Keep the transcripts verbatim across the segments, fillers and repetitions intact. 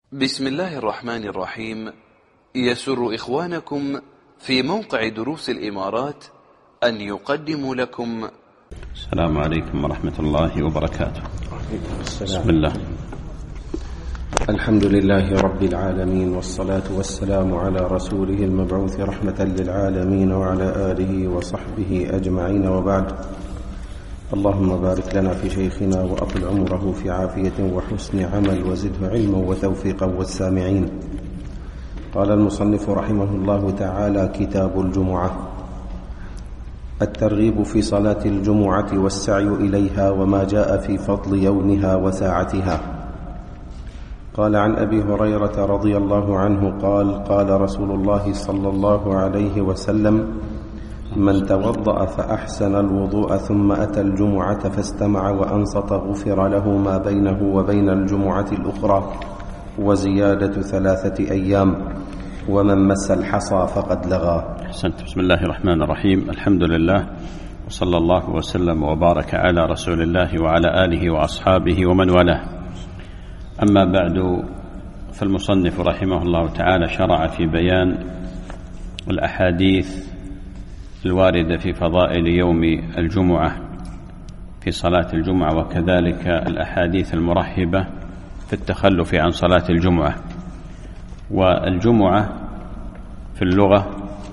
بسم الله الرحمن الرحيم. يسر إخوانكم في موقع دروس الإمارات أن يقدموا لكم. السلام عليكم ورحمة الله وبركاته. بسم الله. الحمد لله رب العالمين، والصلاة والسلام على رسوله المبعوث رحمة للعالمين وعلى آله وصحبه أجمعين، وبعد. اللهم بارك لنا في شيخنا وأطل عمره في عافية وحسن عمل، وزده علما وتوفيقا والسامعين. قال المصنف رحمه الله تعالى: كتاب الجمعة. الترغيب في صلاة الجمعة والسعي إليها، وما جاء في فضل يومها وساعتها. قال عن أبي هريرة رضي الله عنه قال: قال رسول الله صلى الله عليه وسلم: من توضأ فأحسن الوضوء ثم أتى الجمعة فاستمع وأنصت غفر له ما بينه وبين الجمعة الأخرى، وزيادة ثلاثة أيام، ومن مس الحصى فقد لغى. أحسنت. بسم الله الرحمن الرحيم. الحمد لله، وصلى الله وسلم وبارك على رسول الله وعلى آله وأصحابه ومن والاه. أما بعد، فالمصنف رحمه الله تعالى شرع في بيان الأحاديث الواردة في فضائل يوم الجمعة في صلاة الجمعة، وكذلك الأحاديث المرحبة في التخلف عن صلاة الجمعة. والجمعة في اللغة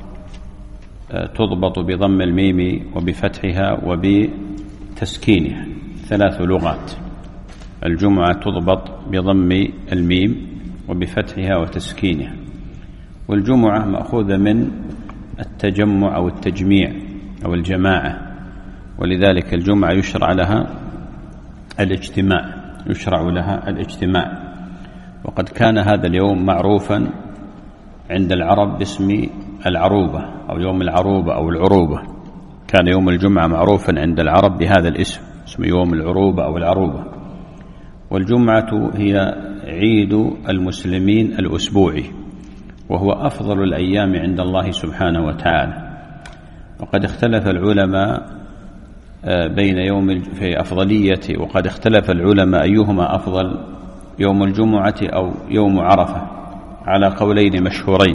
تضبط بضم الميم وبفتحها وبتسكينها، ثلاث لغات. الجمعة تضبط بضم الميم وبفتحها وتسكينها. والجمعة مأخوذة من التجمع أو التجميع أو الجماعة، ولذلك الجمعة يشرع لها الاجتماع يشرع لها الاجتماع وقد كان هذا اليوم معروفا عند العرب باسم العروبة أو يوم العروبة أو العروبة. كان يوم الجمعة معروفا عند العرب بهذا الاسم، اسم يوم العروبة أو العروبة. والجمعة هي عيد المسلمين الأسبوعي، وهو أفضل الأيام عند الله سبحانه وتعالى. وقد اختلف العلماء بين يوم في أفضلية وقد اختلف العلماء أيهما أفضل، يوم الجمعة أو يوم عرفة، على قولين مشهورين،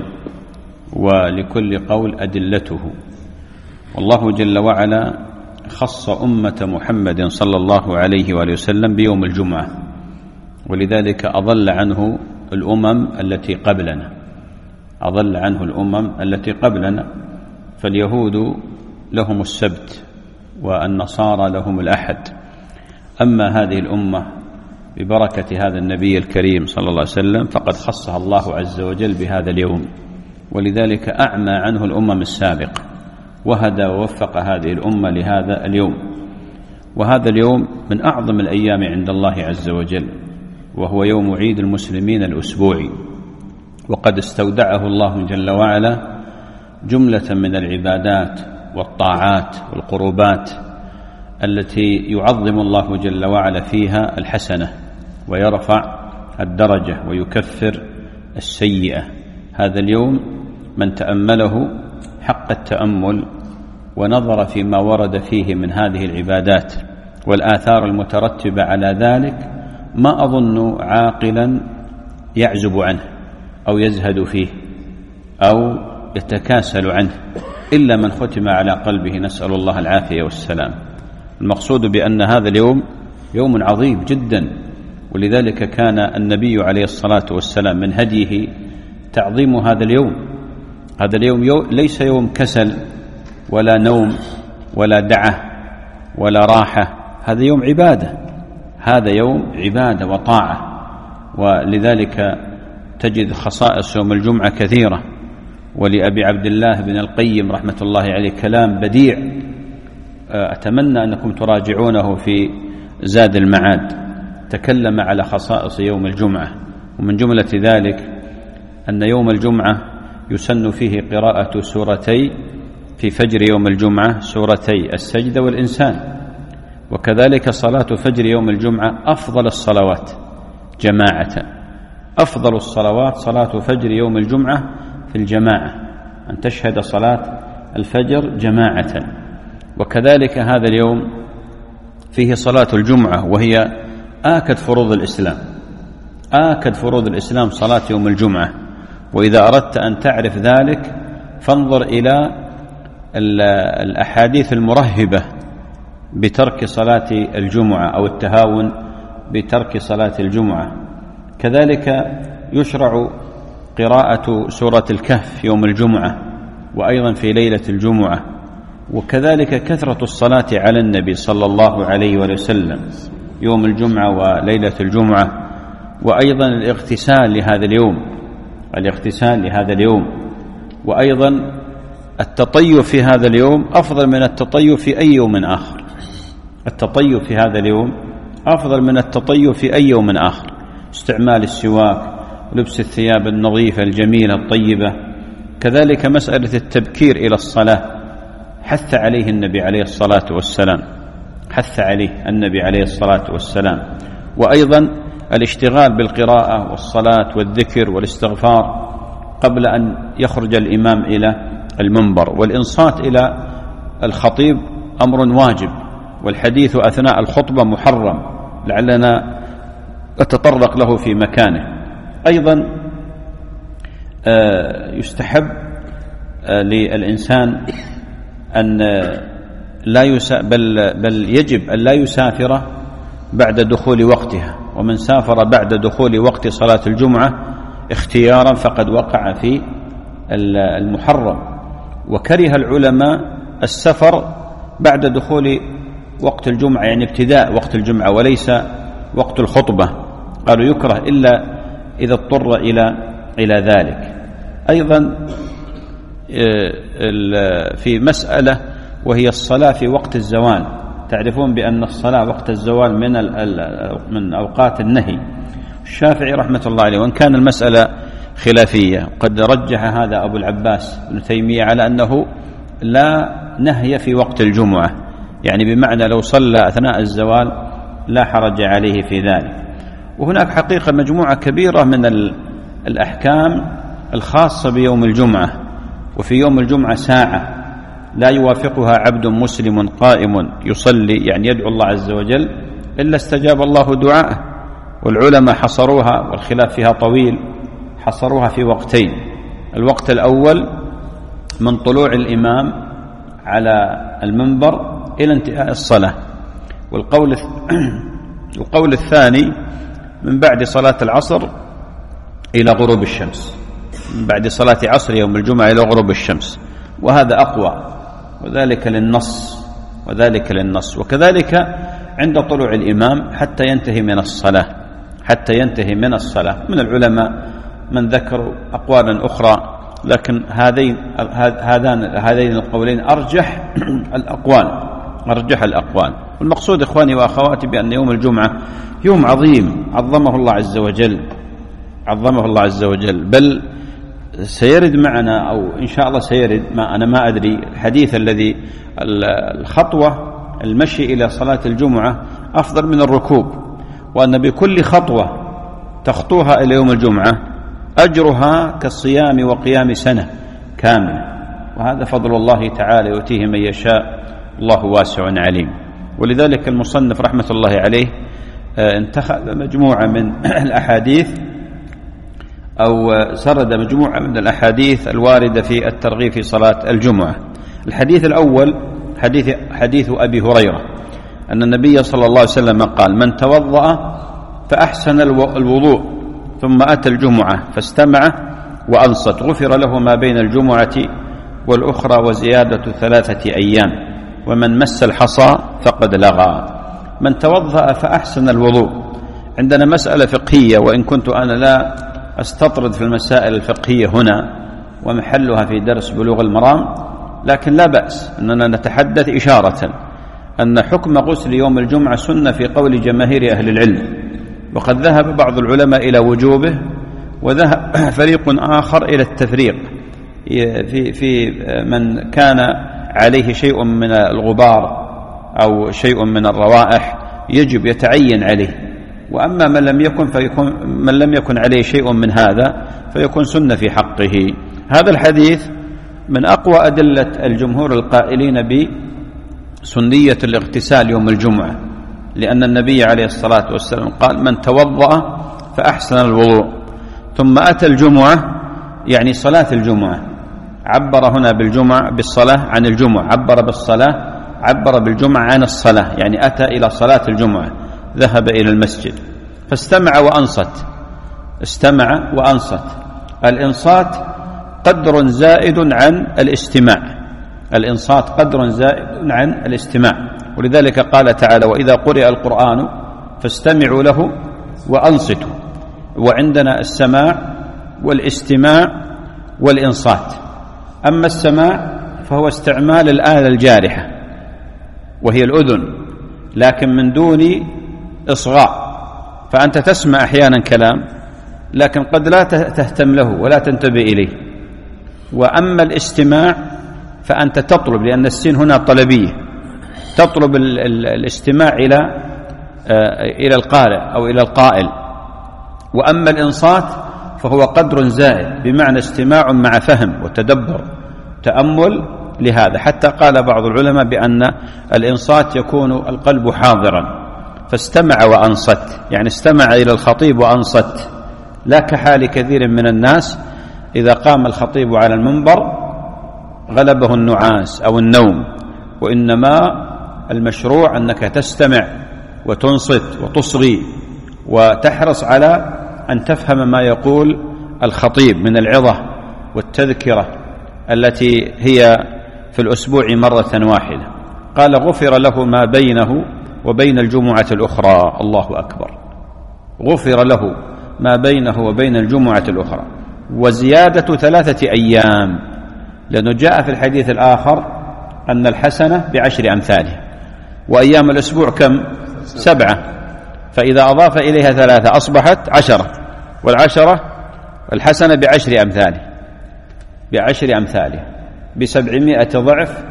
ولكل قول أدلته. والله جل وعلا خص أمة محمد صلى الله عليه وآله وسلم بيوم الجمعة، ولذلك أضل عنه الأمم التي قبلنا أضل عنه الأمم التي قبلنا فاليهود لهم السبت والنصارى لهم الأحد. أما هذه الأمة ببركة هذا النبي الكريم صلى الله عليه وسلم فقد خصها الله عز وجل بهذا اليوم، ولذلك أعمى عنه الأمم السابقة، وهدى ووفق هذه الأمة لهذا اليوم. وهذا اليوم من أعظم الأيام عند الله عز وجل، وهو يوم عيد المسلمين الأسبوعي. وقد استودعه الله جل وعلا جملة من العبادات والطاعات والقربات التي يعظم الله جل وعلا فيها الحسنة ويرفع الدرجة ويكفر السيئة. هذا اليوم من تأمله حق التأمل ونظر فيما ورد فيه من هذه العبادات والآثار المترتبة على ذلك، ما أظن عاقلا يعزب عنه أو يزهد فيه أو يتكاسل عنه إلا من ختم على قلبه، نسأل الله العافية والسلام. المقصود بأن هذا اليوم يوم عظيم جدا، ولذلك كان النبي عليه الصلاة والسلام من هديه تعظيم هذا اليوم. هذا اليوم يوم ليس يوم كسل ولا نوم ولا دعة ولا راحة، هذا يوم عبادة، هذا يوم عبادة وطاعة. ولذلك تجد خصائص يوم الجمعة كثيرة. ولأبي عبد الله بن القيم رحمة الله عليه كلام بديع أتمنى أنكم تراجعونه في زاد المعاد، تكلم على خصائص يوم الجمعة. ومن جملة ذلك أن يوم الجمعة يسن فيه قراءة سورتي في فجر يوم الجمعة، سورتي السجدة والإنسان. وكذلك صلاة فجر يوم الجمعة أفضل الصلوات جماعة. أفضل الصلوات صلاة فجر يوم الجمعة في الجماعة، أن تشهد صلاة الفجر جماعة. وكذلك هذا اليوم فيه صلاة الجمعة، وهي آكد فروض الإسلام آكد فروض الإسلام صلاة يوم الجمعة. وإذا أردت أن تعرف ذلك فانظر إلى الأحاديث المرهبة بترك صلاة الجمعة أو التهاون بترك صلاة الجمعة. كذلك يشرع قراءة سورة الكهف يوم الجمعة وأيضا في ليلة الجمعة، وكذلك كثرة الصلاة على النبي صلى الله عليه وسلم يوم الجمعة وليلة الجمعة، وأيضا الاغتسال لهذا اليوم الاغتسال لهذا اليوم وأيضا التطيب في هذا اليوم أفضل من التطيب في أي يوم آخر. التطيب في هذا اليوم أفضل من التطيب في أي يوم آخر. استعمال السواك، لبس الثياب النظيفة الجميلة الطيبة. كذلك مسألة التبكير إلى الصلاة حث عليه النبي عليه الصلاة والسلام حث عليه النبي عليه الصلاة والسلام وأيضا الاشتغال بالقراءة والصلاة والذكر والاستغفار قبل أن يخرج الإمام إلى المنبر. والإنصات إلى الخطيب أمر واجب، والحديث أثناء الخطبة محرم، لعلنا نتطرق له في مكانه. أيضا يستحب للإنسان أن لا يسا بل, بل يجب أن لا يسافر بعد دخول وقتها، ومن سافر بعد دخول وقت صلاة الجمعة اختيارا فقد وقع في المحرم. وكره العلماء السفر بعد دخول وقت الجمعة، يعني ابتداء وقت الجمعة وليس وقت الخطبة، قالوا يكره إلا إذا اضطر إلى إلى ذلك. أيضا في مسألة وهي الصلاة في وقت الزوال. تعرفون بأن الصلاة وقت الزوال من من أوقات النهي. الشافعي رحمة الله عليه، وإن كان المسألة خلافية، قد رجح هذا أبو العباس ابن تيمية على أنه لا نهي في وقت الجمعة، يعني بمعنى لو صلى أثناء الزوال لا حرج عليه في ذلك. وهناك حقيقة مجموعة كبيرة من الأحكام الخاصة بيوم الجمعة. وفي يوم الجمعة ساعة لا يوافقها عبد مسلم قائم يصلي، يعني يدعو الله عز وجل، إلا استجاب الله دعاءه. والعلماء حصروها، والخلاف فيها طويل، حصروها في وقتين. الوقت الأول من طلوع الإمام على المنبر إلى انتهاء الصلاة، والقول القول الثاني من بعد صلاة العصر إلى غروب الشمس، من بعد صلاة عصر يوم الجمعة إلى غروب الشمس، وهذا أقوى، وذلك للنص وذلك للنص وكذلك عند طلوع الإمام حتى ينتهي من الصلاة حتى ينتهي من الصلاة. من العلماء من ذكروا أقوالا أخرى، لكن هذين هذان هذين القولين أرجح الأقوال أرجح الأقوال. والمقصود إخواني وأخواتي بأن يوم الجمعة يوم عظيم عظمه الله عز وجل عظمه الله عز وجل بل سيرد معنا، أو إن شاء الله سيرد، ما أنا ما أدري، الحديث الذي الخطوة المشي إلى صلاة الجمعة أفضل من الركوب، وأن بكل خطوة تخطوها إلى يوم الجمعة أجرها كالصيام وقيام سنة كاملة، وهذا فضل الله تعالى يؤتيه من يشاء، الله واسع عليم. ولذلك المصنف رحمة الله عليه انتخب مجموعة من الأحاديث، أو سرد مجموعة من الأحاديث الواردة في الترغيب في صلاة الجمعة. الحديث الأول حديث, حديث أبي هريرة أن النبي صلى الله عليه وسلم قال: من توضأ فأحسن الوضوء ثم أتى الجمعة فاستمع وأنصت غفر له ما بين الجمعة والأخرى وزيادة ثلاثة أيام، ومن مس الحصى فقد لغى. من توضأ فأحسن الوضوء. عندنا مسألة فقهية، وإن كنت أنا لا أستطرد في المسائل الفقهية هنا ومحلها في درس بلوغ المرام، لكن لا بأس أننا نتحدث إشارة أن حكم غسل يوم الجمعة سنة في قول جماهير أهل العلم، وقد ذهب بعض العلماء إلى وجوبه وذهب فريق آخر إلى التفريق في, في من كان عليه شيء من الغبار أو شيء من الروائح يجب يتعين عليه، وأما من لم يكن فيكون من لم يكن عليه شيء من هذا فيكون سنة في حقه. هذا الحديث من أقوى أدلة الجمهور القائلين بسنية الاغتسال يوم الجمعة، لأن النبي عليه الصلاة والسلام قال: من توضأ فأحسن الوضوء، ثم أتى الجمعة يعني صلاة الجمعة، عبر هنا بالجمعة بالصلاة عن الجمعة، عبر بالصلاة عبر بالجمعة عن الصلاة، يعني أتى إلى صلاة الجمعة، ذهب إلى المسجد فاستمع وأنصت. استمع وأنصت. الإنصات قدر زائد عن الاستماع، الإنصات قدر زائد عن الاستماع، ولذلك قال تعالى: وإذا قرئ القرآن فاستمعوا له وأنصتوا. وعندنا السماع والاستماع والإنصات. أما السماع فهو استعمال الآلة الجارحة وهي الأذن، لكن من دون إصغاء، فأنت تسمع أحيانا كلام لكن قد لا تهتم له ولا تنتبه إليه. وأما الاستماع فأنت تطلب، لأن السين هنا طلبية، تطلب الاستماع إلى إلى القارئ أو إلى القائل. وأما الإنصات فهو قدر زائد، بمعنى استماع مع فهم وتدبر تأمل لهذا، حتى قال بعض العلماء بأن الإنصات يكون القلب حاضرا، فاستمع وأنصت، يعني استمع إلى الخطيب وأنصت، لا كحال كثير من الناس إذا قام الخطيب على المنبر غلبه النعاس أو النوم، وإنما المشروع أنك تستمع وتنصت وتصغي وتحرص على أن تفهم ما يقول الخطيب من العظة والتذكرة التي هي في الأسبوع مرة واحدة. قال: غفر له ما بينه وبين الجمعة الأخرى. الله أكبر. غفر له ما بينه وبين الجمعة الأخرى، وزيادة ثلاثة أيام، لأنه جاء في الحديث الآخر أن الحسنة بعشر أمثالها، وأيام الأسبوع كم؟ سبعة، فإذا أضاف إليها ثلاثة أصبحت عشرة، والعشرة الحسنة بعشر أمثالها بعشر أمثالها بسبعمائة ضعف،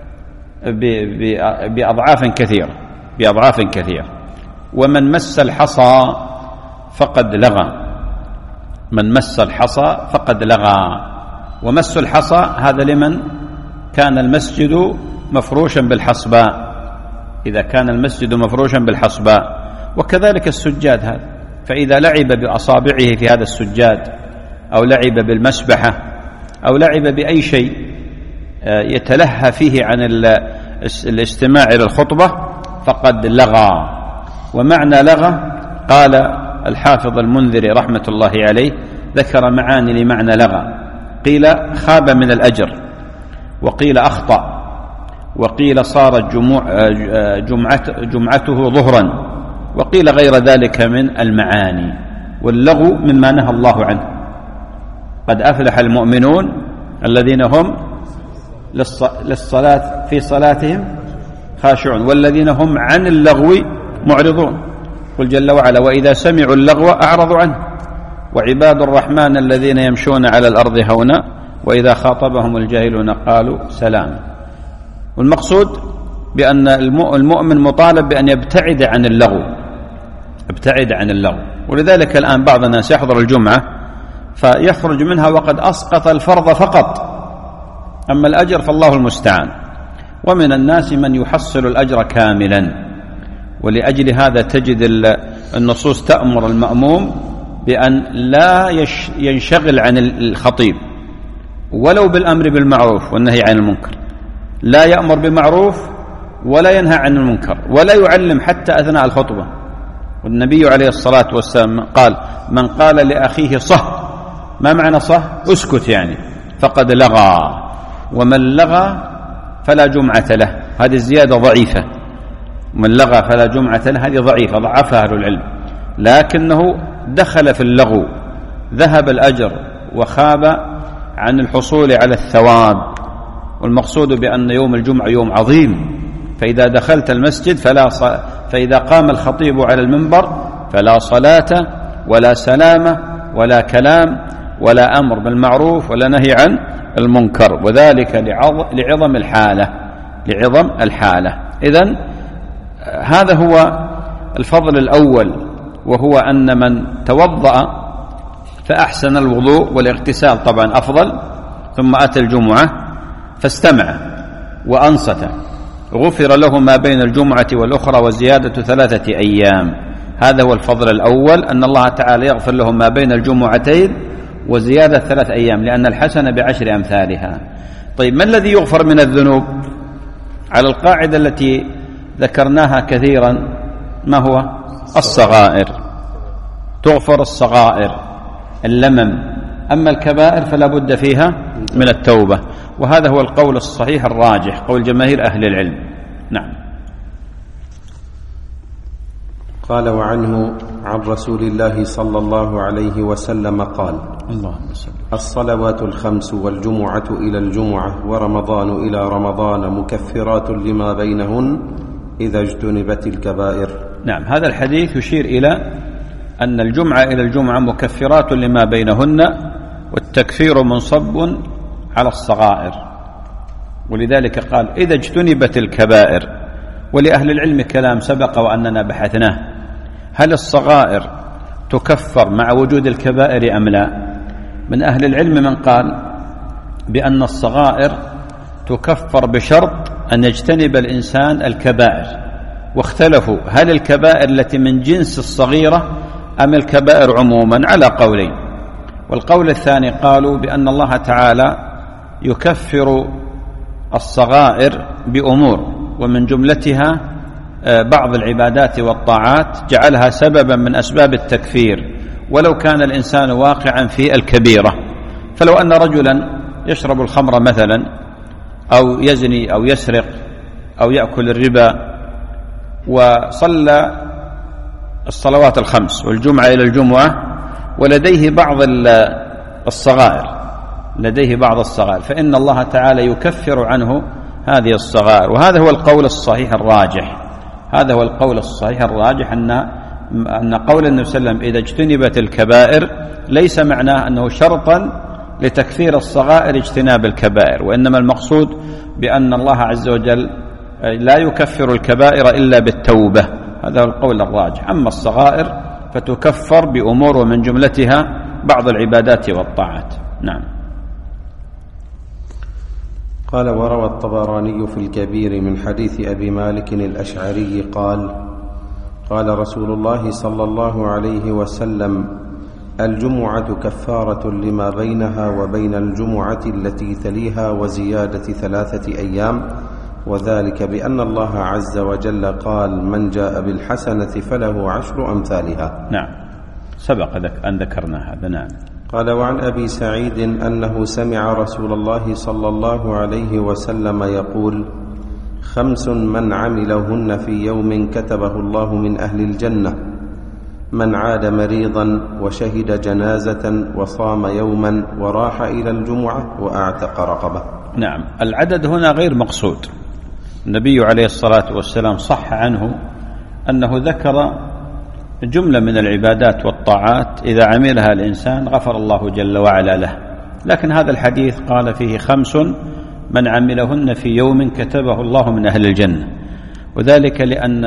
بأضعاف كثيرة بأضعاف كثيرة. ومن مس الحصى فقد لغى، من مس الحصى فقد لغى. ومس الحصى هذا لمن كان المسجد مفروشا بالحصباء، إذا كان المسجد مفروشا بالحصباء، وكذلك السجاد هذا، فإذا لعب بأصابعه في هذا السجاد أو لعب بالمسبحة أو لعب بأي شيء يتلهى فيه عن الاستماع إلى الخطبة فقد لغى. ومعنى لغى قال الحافظ المنذري رحمة الله عليه، ذكر معاني لمعنى لغى، قيل خاب من الأجر، وقيل أخطأ، وقيل صارت جموع جمعته ظهرا، وقيل غير ذلك من المعاني. واللغو مما نهى الله عنه. قد أفلح المؤمنون الذين هم للصلاة في صلاتهم خاشعون والذين هم عن اللغو معرضون. قل جل وعلا: وإذا سمعوا اللغو أعرضوا عنه وعباد الرحمن الذين يمشون على الأرض هونا وإذا خاطبهم الجاهلون قالوا سلام. والمقصود بأن المؤمن مطالب بأن يبتعد عن اللغو، ابتعد عن اللغو. ولذلك الآن بعض الناس يحضر الجمعة فيخرج منها وقد أسقط الفرض فقط، أما الأجر فالله المستعان. ومن الناس من يحصل الأجر كاملا، ولأجل هذا تجد النصوص تأمر المأموم بأن لا ينشغل عن الخطيب ولو بالأمر بالمعروف والنهي عن المنكر، لا يأمر بمعروف ولا ينهى عن المنكر ولا يعلم حتى أثناء الخطبة. والنبي عليه الصلاة والسلام قال: من قال لأخيه صه، ما معنى صه؟ اسكت يعني، فقد لغى. ومن لغى فلا جمعة له، هذه الزيادة ضعيفة. من لغى فلا جمعة له، هذه ضعيفة ضعفها أهل العلم، لكنه دخل في اللغو، ذهب الأجر وخاب عن الحصول على الثواب. والمقصود بأن يوم الجمعة يوم عظيم، فإذا دخلت المسجد فلا ص... فإذا قام الخطيب على المنبر فلا صلاة ولا سلامة ولا كلام ولا أمر بالمعروف ولا نهي عن المنكر، وذلك لعظ... لعظم الحالة لعظم الحالة. إذن هذا هو الفضل الأول، وهو أن من توضأ فأحسن الوضوء والاغتسال طبعا أفضل، ثم أتى الجمعة فاستمع وأنصت، غفر له ما بين الجمعة والأخرى وزيادة ثلاثة أيام. هذا هو الفضل الأول، أن الله تعالى يغفر لهم ما بين الجمعتين وزيادة ثلاث أيام، لأن الحسنة بعشر أمثالها. طيب ما الذي يغفر من الذنوب؟ على القاعدة التي ذكرناها كثيرا، ما هو؟ الصغائر، تغفر الصغائر اللمم، أما الكبائر فلا بد فيها من التوبة، وهذا هو القول الصحيح الراجح، قول جماهير أهل العلم. نعم. قال وعنه عن رسول الله صلى الله عليه وسلم قال: اللهم صل. الصلوات الخمس والجمعة إلى الجمعة ورمضان إلى رمضان مكفرات لما بينهن إذا اجتنبت الكبائر. نعم، هذا الحديث يشير إلى أن الجمعة إلى الجمعة مكفرات لما بينهن، والتكفير منصب على الصغائر، ولذلك قال إذا اجتنبت الكبائر. ولأهل العلم كلام سبق وأننا بحثناه، هل الصغائر تكفر مع وجود الكبائر أم لا؟ من أهل العلم من قال بأن الصغائر تكفر بشرط أن يجتنب الإنسان الكبائر، واختلفوا هل الكبائر التي من جنس الصغيرة أم الكبائر عموما، على قولين. والقول الثاني قالوا بأن الله تعالى يكفر الصغائر بأمور، ومن جملتها بعض العبادات والطاعات جعلها سببا من أسباب التكفير، ولو كان الإنسان واقعا في الكبيرة. فلو أن رجلا يشرب الخمر مثلا، أو يزني أو يسرق أو يأكل الربا، وصلى الصلوات الخمس والجمعة إلى الجمعة ولديه بعض الصغائر لديه بعض الصغائر فإن الله تعالى يكفر عنه هذه الصغائر. وهذا هو القول الصحيح الراجح هذا هو القول الصحيح الراجح أن أن قول النبي صلى الله عليه وسلم إذا اجتنبت الكبائر ليس معناه أنه شرطا لتكفير الصغائر اجتناب الكبائر، وإنما المقصود بأن الله عز وجل لا يكفر الكبائر إلا بالتوبة. هذا هو القول الراجح. أما الصغائر فتكفر بأمور ومن جملتها بعض العبادات والطاعات. نعم. قال وروى الطبراني في الكبير من حديث أبي مالك الأشعري قال: قال رسول الله صلى الله عليه وسلم: الجمعة كفارة لما بينها وبين الجمعة التي تليها وزيادة ثلاثة أيام، وذلك بأن الله عز وجل قال: من جاء بالحسنة فله عشر أمثالها. نعم، سبق أن ذكرنا هذا. نعم. قال وعن أبي سعيد أنه سمع رسول الله صلى الله عليه وسلم يقول: خمس من عملهن في يوم كتبه الله من أهل الجنة: من عاد مريضا وشهد جنازة وصام يوما وراح إلى الجمعة وأعتق رقبة. نعم، العدد هنا غير مقصود. النبي عليه الصلاة والسلام صح عنه أنه ذكر جملة من العبادات والطاعات إذا عملها الإنسان غفر الله جل وعلا له، لكن هذا الحديث قال فيه خمس من عملهن في يوم كتبه الله من أهل الجنة، وذلك لأن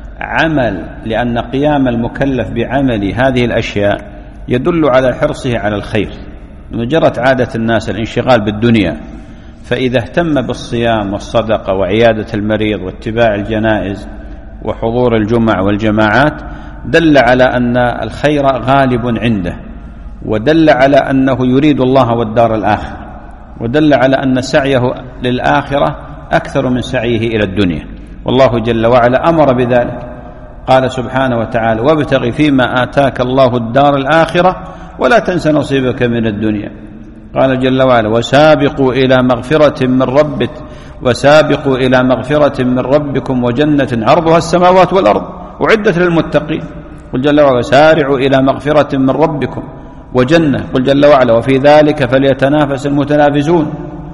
عمل لأن قيام المكلف بعمل هذه الأشياء يدل على حرصه على الخير. جرت عادة الناس الانشغال بالدنيا، فإذا اهتم بالصيام والصدقة وعيادة المريض واتباع الجنائز وحضور الجمع والجماعات دل على أن الخير غالب عنده، ودل على أنه يريد الله والدار الآخرة، ودل على أن سعيه للآخرة أكثر من سعيه إلى الدنيا، والله جل وعلا أمر بذلك. قال سبحانه وتعالى: وابتغ فيما آتاك الله الدار الآخرة ولا تنس نصيبك من الدنيا. قال جل وعلا: وسابقوا إلى مغفرة من ربك وسابقوا إلى مغفرة من ربكم وجنة عرضها السماوات والأرض أعدت للمتقين. قل جل وعلا: سارعوا إلى مغفرة من ربكم وجنة. قل جل وعلا: وفي ذلك فليتنافس المتنافسون.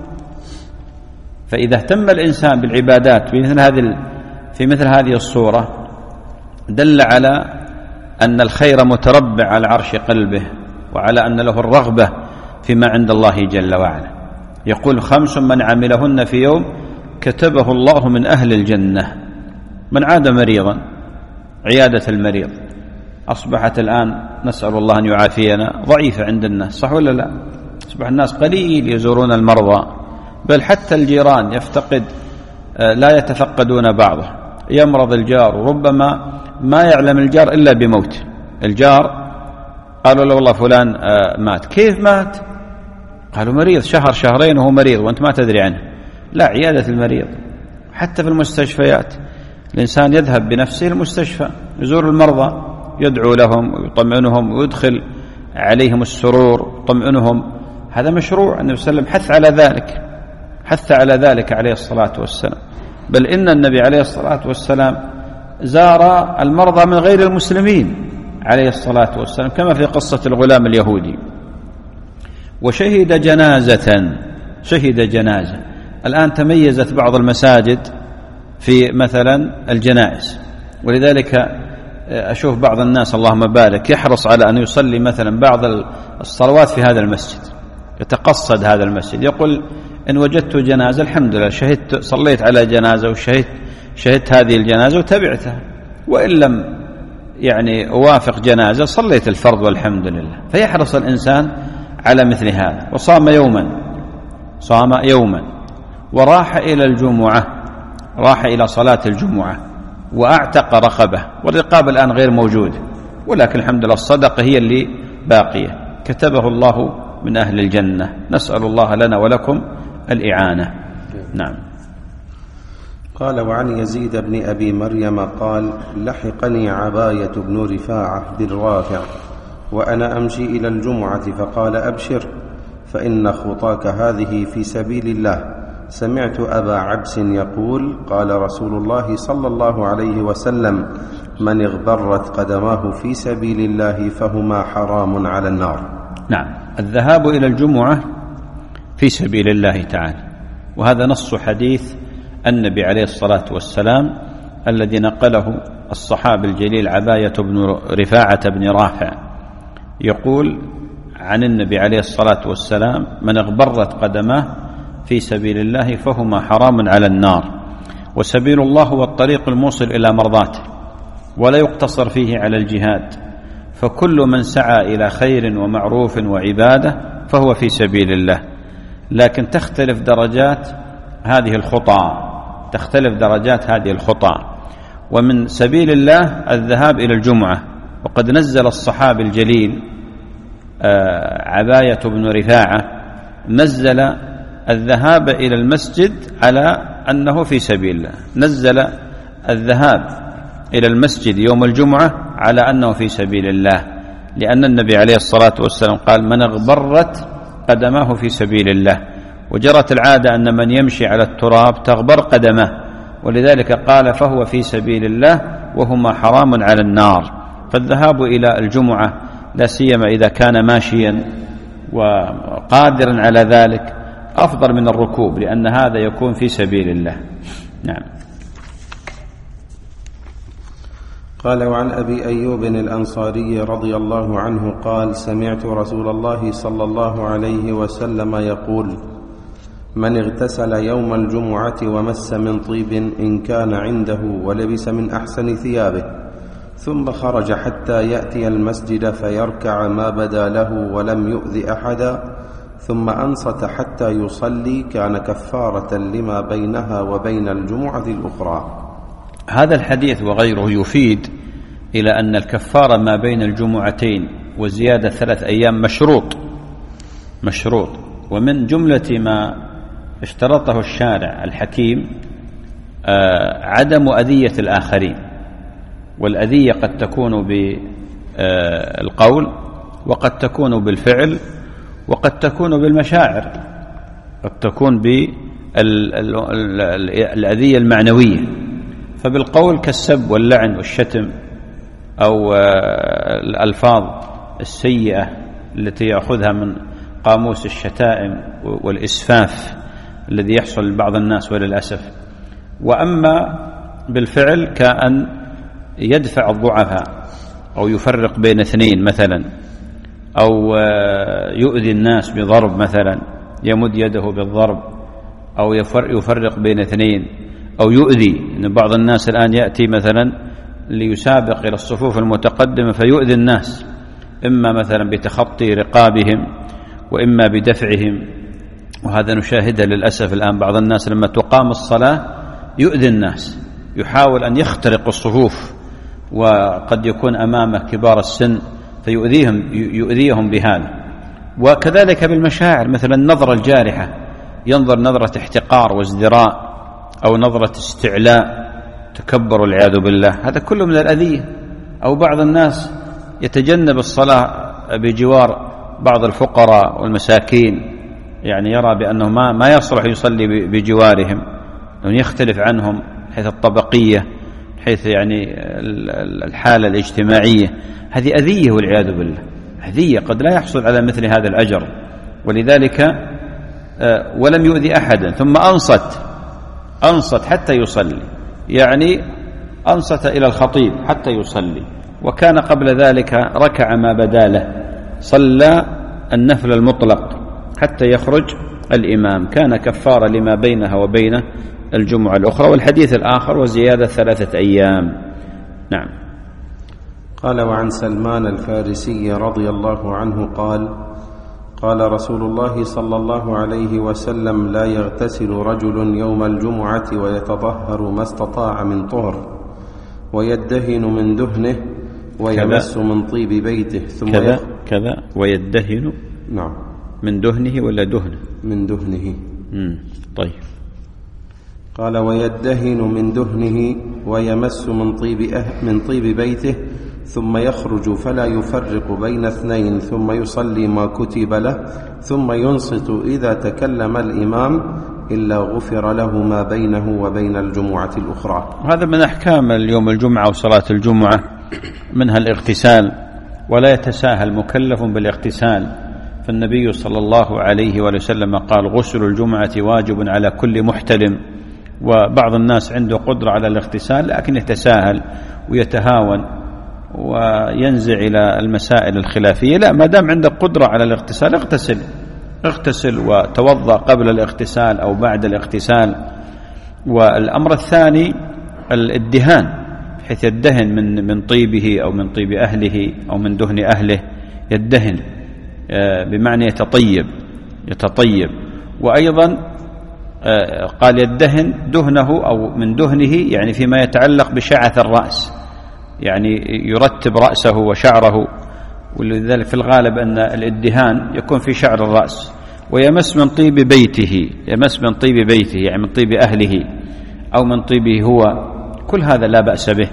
فإذا اهتم الإنسان بالعبادات في مثل هذه في مثل هذه الصورة دل على أن الخير متربع على عرش قلبه، وعلى أن له الرغبة فيما عند الله جل وعلا. يقول: خمس من عملهن في يوم كتبه الله من أهل الجنة. من عاد مريضا، عيادة المريض أصبحت الآن نسأل الله أن يعافينا ضعيفة عند الناس، صح ولا لا؟ أصبح الناس قليل يزورون المرضى، بل حتى الجيران يفتقد لا يتفقدون بعضه. يمرض الجار، وربما ما يعلم الجار إلا بموت الجار. قالوا له والله فلان مات. كيف مات؟ قالوا مريض شهر شهرين وهو مريض وأنت ما تدري عنه. لا، عيادة المريض حتى في المستشفيات الإنسان يذهب بنفسه المستشفى، يزور المرضى، يدعو لهم ويطمئنهم ويدخل عليهم السرور يطمئنهم. هذا مشروع. النبي صلى الله عليه وسلم حث على ذلك، حث على ذلك عليه الصلاة والسلام. بل إن النبي عليه الصلاة والسلام زار المرضى من غير المسلمين عليه الصلاة والسلام، كما في قصة الغلام اليهودي. وشهد جنازة، شهد جنازة. الآن تميزت بعض المساجد في مثلا الجنائز، ولذلك أشوف بعض الناس اللهم بارك يحرص على أن يصلي مثلا بعض الصلوات في هذا المسجد، يتقصد هذا المسجد، يقول إن وجدت جنازة الحمد لله شهدت، صليت على جنازة وشهدت شهدت هذه الجنازة وتبعتها، وإن لم يعني أوافق جنازة صليت الفرض والحمد لله. فيحرص الإنسان على مثل هذا. وصام يوما، صام يوما وراح إلى الجمعة، راح إلى صلاة الجمعة وأعتق رقبة، والرقاب الآن غير موجودة، ولكن الحمد لله الصدقة هي اللي باقية، كتبه الله من أهل الجنة. نسأل الله لنا ولكم الإعانة. نعم. قال وعن يزيد بن أبي مريم قال لحقني عباية بن رفاعة بن رافع وأنا أمشي إلى الجمعة فقال أبشر فإن خطاك هذه في سبيل الله. سمعت أبا عبس يقول قال رسول الله صلى الله عليه وسلم من اغبرت قدماه في سبيل الله فهما حرام على النار. نعم. الذهاب إلى الجمعة في سبيل الله تعالى، وهذا نص حديث النبي عليه الصلاة والسلام الذي نقله الصحابي الجليل عباية بن رفاعة بن رافع، يقول عن النبي عليه الصلاة والسلام من اغبرت قدماه في سبيل الله فهما حرام على النار. وسبيل الله هو الطريق الموصل إلى مرضاته، ولا يقتصر فيه على الجهاد، فكل من سعى إلى خير ومعروف وعبادة فهو في سبيل الله. لكن تختلف درجات هذه الخطى، تختلف درجات هذه الخطى. ومن سبيل الله الذهاب إلى الجمعة، وقد نزل الصحابي الجليل عباية بن رفاعة نزل الذهاب إلى المسجد على أنه في سبيل الله، نزل الذهاب إلى المسجد يوم الجمعة على أنه في سبيل الله، لأن النبي عليه الصلاة والسلام قال من اغبرت قدماه في سبيل الله. وجرت العادة أن من يمشي على التراب تغبر قدمه، ولذلك قال فهو في سبيل الله وهما حرام على النار. فالذهاب إلى الجمعة لا سيما إذا كان ماشيا وقادرا على ذلك أفضل من الركوب، لأن هذا يكون في سبيل الله. نعم. قال وعن أبي أيوب الأنصاري رضي الله عنه قال سمعت رسول الله صلى الله عليه وسلم يقول من اغتسل يوم الجمعة ومس من طيب إن كان عنده ولبس من أحسن ثيابه ثم خرج حتى يأتي المسجد فيركع ما بدا له ولم يؤذي أحدا ثم أنصت حتى يصلي كان كفارة لما بينها وبين الجمعة الأخرى. هذا الحديث وغيره يفيد إلى أن الكفارة ما بين الجمعتين وزيادة ثلاث أيام مشروط مشروط ومن جملة ما اشترطه الشارع الحكيم عدم أذية الآخرين. والأذية قد تكون بالقول وقد تكون بالفعل وقد تكون بالمشاعر، قد تكون بالأذية المعنوية. فبالقول كالسب واللعن والشتم أو الألفاظ السيئة التي يأخذها من قاموس الشتائم والإسفاف الذي يحصل لبعض الناس وللأسف. وأما بالفعل كأن يدفع الضعفاء أو يفرق بين اثنين مثلا، أو يؤذي الناس بضرب مثلا، يمد يده بالضرب، أو يفرق بين اثنين، أو يؤذي. إن بعض الناس الآن يأتي مثلا ليسابق إلى الصفوف المتقدمة فيؤذي الناس، إما مثلا بتخطي رقابهم وإما بدفعهم. وهذا نشاهده للأسف الآن، بعض الناس لما تقام الصلاة يؤذي الناس، يحاول أن يخترق الصفوف، وقد يكون أمامه كبار السن فيؤذيهم يؤذيهم بهذا. وكذلك بالمشاعر، مثل النظرة الجارحة، ينظر نظرة احتقار وازدراء أو نظرة استعلاء تكبر والعياذ بالله، هذا كله من الأذية. أو بعض الناس يتجنب الصلاة بجوار بعض الفقراء والمساكين، يعني يرى بأنه ما ما يصلح يصلي بجوارهم، أنه يختلف عنهم حيث الطبقية، حيث يعني الحالة الاجتماعية. هذه أذية والعياذ بالله، أذية قد لا يحصل على مثل هذا الأجر. ولذلك ولم يؤذي أحدا، ثم أنصت أنصت حتى يصلي، يعني أنصت إلى الخطيب حتى يصلي. وكان قبل ذلك ركع ما بدا له، صلى النفل المطلق حتى يخرج الإمام، كان كفارة لما بينها وبين الجمعة الأخرى. والحديث الآخر وزيادة ثلاثة أيام. نعم. قال: وعن سلمان الفارسي رضي الله عنه قال: قال رسول الله صلى الله عليه وسلم: لا يغتسل رجل يوم الجمعة ويتطهر ما استطاع من طهر، ويدهن من دهنه ويمس من طيب بيته ثم كذا كذا ويدهن نعم من دهنه ولا دهنه؟ من دهنه. مم. طيب. قال: ويدهن من دهنه ويمس من طيب أه من طيب بيته ثم يخرج فلا يفرق بين اثنين ثم يصلي ما كتب له ثم ينصت إذا تكلم الإمام إلا غفر له ما بينه وبين الجمعة الأخرى. هذا من أحكام اليوم الجمعة وصلاة الجمعة، منها الاغتسال، ولا يتساهل مكلف بالاغتسال، فالنبي صلى الله عليه وسلم قال: غسل الجمعة واجب على كل محتلم. وبعض الناس عنده قدرة على الاغتسال لكن يتساهل ويتهاون وينزع إلى المسائل الخلافية. لا، ما دام عندك قدرة على الاغتسال اغتسل اغتسل وتوضأ قبل الاغتسال أو بعد الاغتسال. والأمر الثاني الدهان، حيث يدهن من من طيبه أو من طيب أهله أو من دهن أهله، يدهن بمعنى يتطيب يتطيب. وأيضا قال يدهن دهنه أو من دهنه، يعني فيما يتعلق بشعث الرأس، يعني يرتب رأسه وشعره، ولذلك في الغالب أن الادهان يكون في شعر الرأس. ويمس من طيب بيته، يمس من طيب بيته يعني من طيب أهله أو من طيبه هو، كل هذا لا بأس به.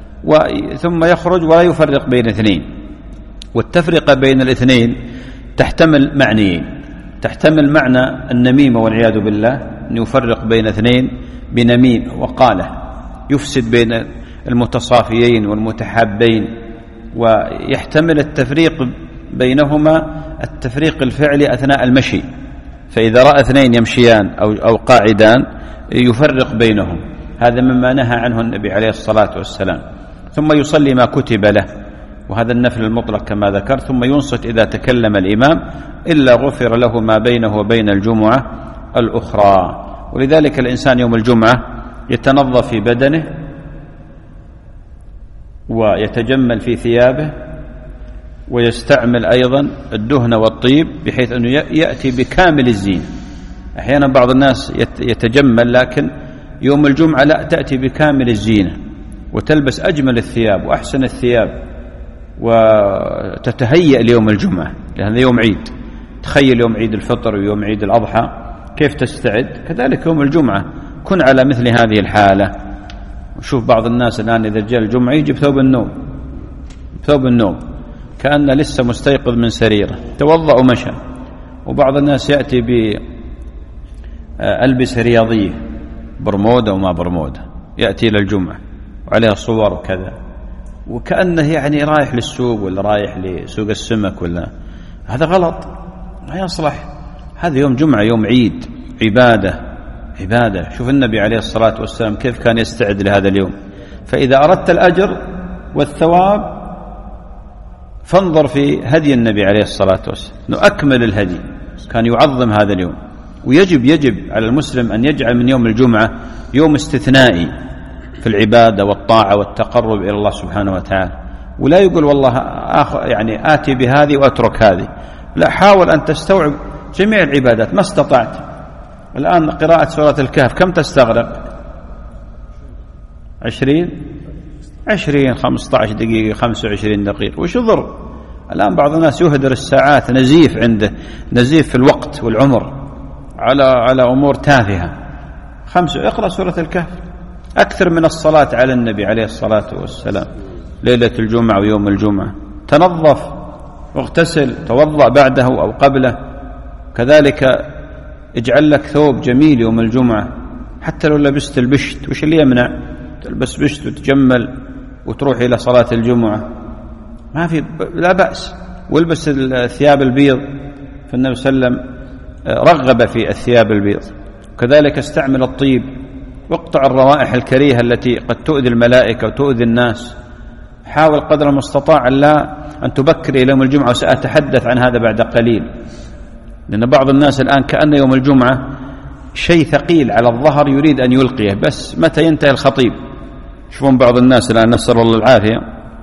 ثم يخرج ولا يفرق بين اثنين. والتفرقة بين الاثنين تحتمل معنيين، تحتمل معنى النميمة والعياذ بالله، أن يفرق بين اثنين بنميم وقاله يفسد بين المتصافيين والمتحابين. ويحتمل التفريق بينهما التفريق الفعلي أثناء المشي، فإذا رأى اثنين يمشيان أو, أو قاعدان يفرق بينهم، هذا مما نهى عنه النبي عليه الصلاة والسلام. ثم يصلي ما كتب له، وهذا النفل المطلق كما ذكر. ثم ينصت إذا تكلم الإمام إلا غفر له ما بينه وبين الجمعة الأخرى. ولذلك الإنسان يوم الجمعة يتنظف في بدنه ويتجمل في ثيابه، ويستعمل أيضا الدهن والطيب بحيث أنه يأتي بكامل الزين. أحيانا بعض الناس يتجمل، لكن يوم الجمعة لا، تأتي بكامل الزينة وتلبس أجمل الثياب وأحسن الثياب وتتهيأ ليوم الجمعة، لأن يوم عيد. تخيل يوم عيد الفطر ويوم عيد الأضحى كيف تستعد، كذلك يوم الجمعة كن على مثل هذه الحالة. وشوف بعض الناس الآن إذا جاء الجمعة يجيب ثوب النوم، ثوب النوم كأنه لسه مستيقظ من سريره، توضأ ومشى. وبعض الناس يأتي بألبسة رياضية، برمودة وما برمودة، يأتي للجمعة وعليها صور وكذا، وكأنه يعني رايح للسوق ولا رايح لسوق السمك ولا. هذا غلط، ما يصلح. هذا يوم جمعة، يوم عيد، عبادة عبادة. شوف النبي عليه الصلاة والسلام كيف كان يستعد لهذا اليوم. فإذا أردت الأجر والثواب فانظر في هدي النبي عليه الصلاة والسلام، نؤكمل الهدي، كان يعظم هذا اليوم. ويجب يجب على المسلم أن يجعل من يوم الجمعة يوم استثنائي في العبادة والطاعة والتقرب إلى الله سبحانه وتعالى، ولا يقول والله آخر يعني آتي بهذه وأترك هذه. لا، حاول أن تستوعب جميع العبادات ما استطعت. الآن قراءة سورة الكهف كم تستغرق؟ عشرين عشرين خمسة عشر دقيقة خمسة وعشرين دقيقة، وش يضر؟ الآن بعض الناس يهدر الساعات، نزيف عنده، نزيف في الوقت والعمر على على أمور تافهة. خمسة، اقرأ سورة الكهف أكثر من الصلاة على النبي عليه الصلاة والسلام ليلة الجمعة ويوم الجمعة. تنظف واغتسل، توضأ بعده أو قبله. كذلك اجعل لك ثوب جميل يوم الجمعة، حتى لو لبست البشت، وش اللي يمنع؟ تلبس بشت وتجمل وتروح إلى صلاة الجمعة، ما في لا بأس. والبس الثياب البيض، فالنبي صلى الله عليه وسلم رغب في الثياب البيض. كذلك استعمل الطيب، واقطع الروائح الكريهة التي قد تؤذي الملائكة وتؤذي الناس. حاول قدر المستطاع لا أن تبكر إلى يوم الجمعة، وسأتحدث عن هذا بعد قليل، لأن بعض الناس الآن كأن يوم الجمعة شيء ثقيل على الظهر يريد أن يلقيه، بس متى ينتهي الخطيب. شوفون بعض الناس الآن نسأل الله العافية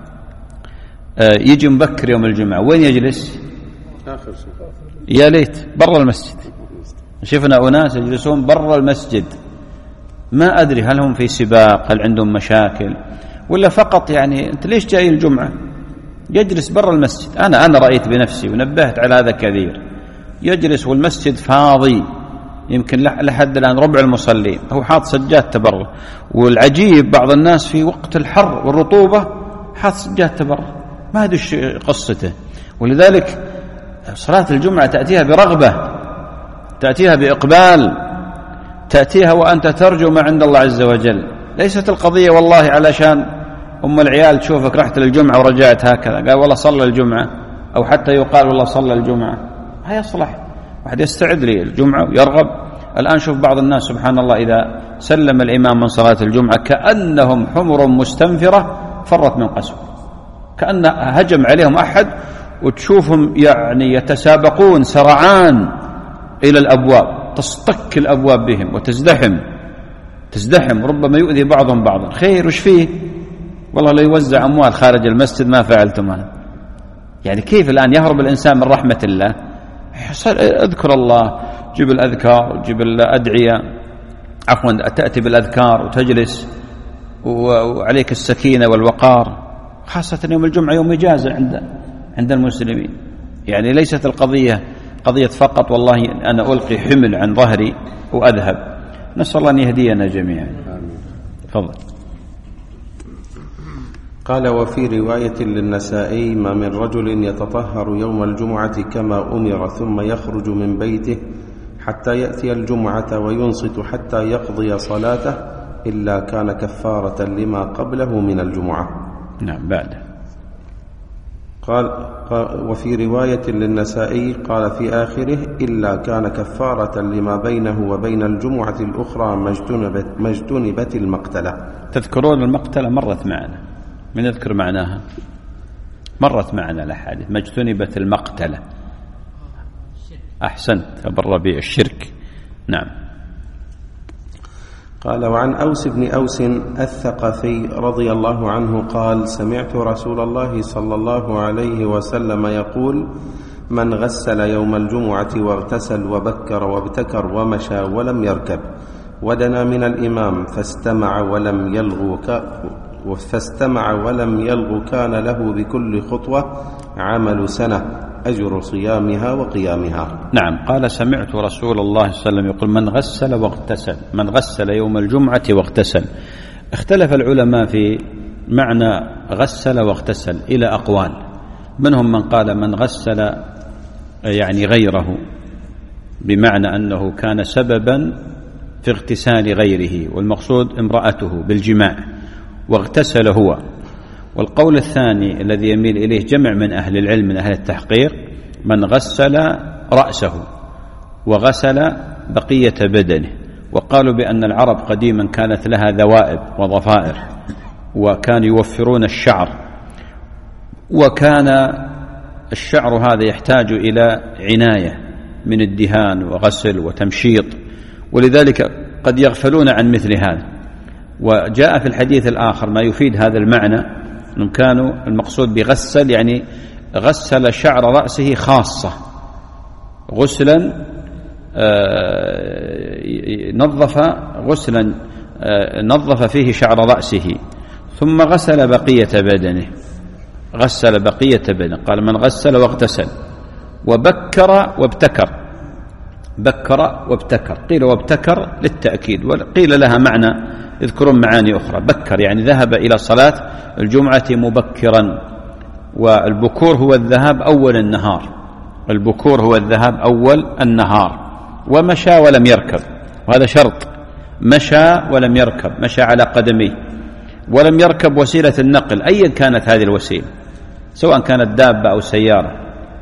يجي مبكر يوم الجمعة، وين يجلس؟ آخر شيء. يا ليت برا المسجد. شفنا أناس يجلسون برا المسجد، ما أدري هل هم في سباق، هل عندهم مشاكل، ولا فقط يعني أنت ليش جاي الجمعة؟ يجلس برا المسجد. أنا أنا رأيت بنفسي ونبهت على هذا كثير، يجلس والمسجد فاضي، يمكن لحد الآن ربع المصلين، هو حاط سجاد تبرع. والعجيب بعض الناس في وقت الحر والرطوبة حاط سجاد تبرع، ما أدري قصته. ولذلك صلاة الجمعة تأتيها برغبة، تأتيها بإقبال، تأتيها وأنت ترجو ما عند الله عز وجل. ليست القضية والله علشان أم العيال تشوفك رحت للجمعة ورجعت هكذا، قال والله صلى الجمعة، أو حتى يقال والله صلى الجمعة. ها يصلح واحد يستعد لي الجمعة ويرغب. الآن شوف بعض الناس سبحان الله إذا سلم الإمام من صلاة الجمعة كأنهم حمر مستنفرة فرت من قسوة، كأن هجم عليهم أحد، وتشوفهم يعني يتسابقون سرعان إلى الأبواب، تصطك الأبواب بهم وتزدحم تزدحم ربما يؤذي بعضهم بعضا. خير وش فيه؟ والله لا يوزع أموال خارج المسجد ما فعلتم أنا. يعني كيف الآن يهرب الإنسان من رحمة الله؟ اذكر الله، جيب الأذكار، جيب الأدعية، عفوا تأتي بالأذكار وتجلس وعليك السكينة والوقار، خاصة يوم الجمعة يوم إجازة عند عند المسلمين. يعني ليست القضية قضية فقط والله أنا ألقي حمل عن ظهري وأذهب. نسأل الله أن يهدينا جميعا. تفضل. قال: وفي رواية للنسائي: ما من رجل يتطهر يوم الجمعة كما أمر ثم يخرج من بيته حتى يأتي الجمعة وينصت حتى يقضي صلاته إلا كان كفارة لما قبله من الجمعة. نعم. بعد قال, قال وفي رواية للنسائي قال في آخره: إلا كان كفارة لما بينه وبين الجمعة الأخرى ما اجتنبت, ما اجتنبت المقتلة. تذكرون المقتلة مرت معنا، من يذكر معناها؟ مرت معنا الأحاديث ما اجتنبت المقتلة. أحسنت، أبر بي الشرك. نعم. قال: وعن أوس بن أوس الثقفي رضي الله عنه قال: سمعت رسول الله صلى الله عليه وسلم يقول: من غسل يوم الجمعة واغتسل وبكر وابتكر ومشى ولم يركب ودنا من الإمام فاستمع ولم يلغو فاستمع ولم يلغو كان له بكل خطوة عمل سنة أجر صيامها وقيامها. نعم. قال: سمعت رسول الله صلى الله عليه وسلم يقول: من غسل واغتسل، من غسل يوم الجمعة واغتسل. اختلف العلماء في معنى غسل واغتسل إلى أقوال، منهم من قال من غسل يعني غيره، بمعنى أنه كان سببا في اغتسال غيره، والمقصود امرأته بالجماع، واغتسل هو. والقول الثاني الذي يميل إليه جمع من أهل العلم من أهل التحقيق: من غسل رأسه وغسل بقية بدنه. وقالوا بأن العرب قديما كانت لها ذوائب وضفائر، وكانوا يوفرون الشعر، وكان الشعر هذا يحتاج إلى عناية من الدهان وغسل وتمشيط، ولذلك قد يغفلون عن مثل هذا. وجاء في الحديث الآخر ما يفيد هذا المعنى، أنهم كانوا المقصود بغسل يعني غسل شعر رأسه خاصة غسلا، نظف غسلا نظف فيه شعر رأسه ثم غسل بقية بدنه، غسل بقية بدنه، قال من غسل واغتسل وبكر وابتكر، بكر وابتكر، قيل وابتكر للتأكيد، وقيل لها معنى يذكرون معاني أخرى. بكر يعني ذهب إلى صلاة الجمعة مبكرا، والبكور هو الذهاب أول النهار، البكور هو الذهاب أول النهار. ومشى ولم يركب، وهذا شرط، مشى ولم يركب، مشى على قدميه ولم يركب وسيلة النقل أيا كانت هذه الوسيلة، سواء كانت دابة أو سيارة.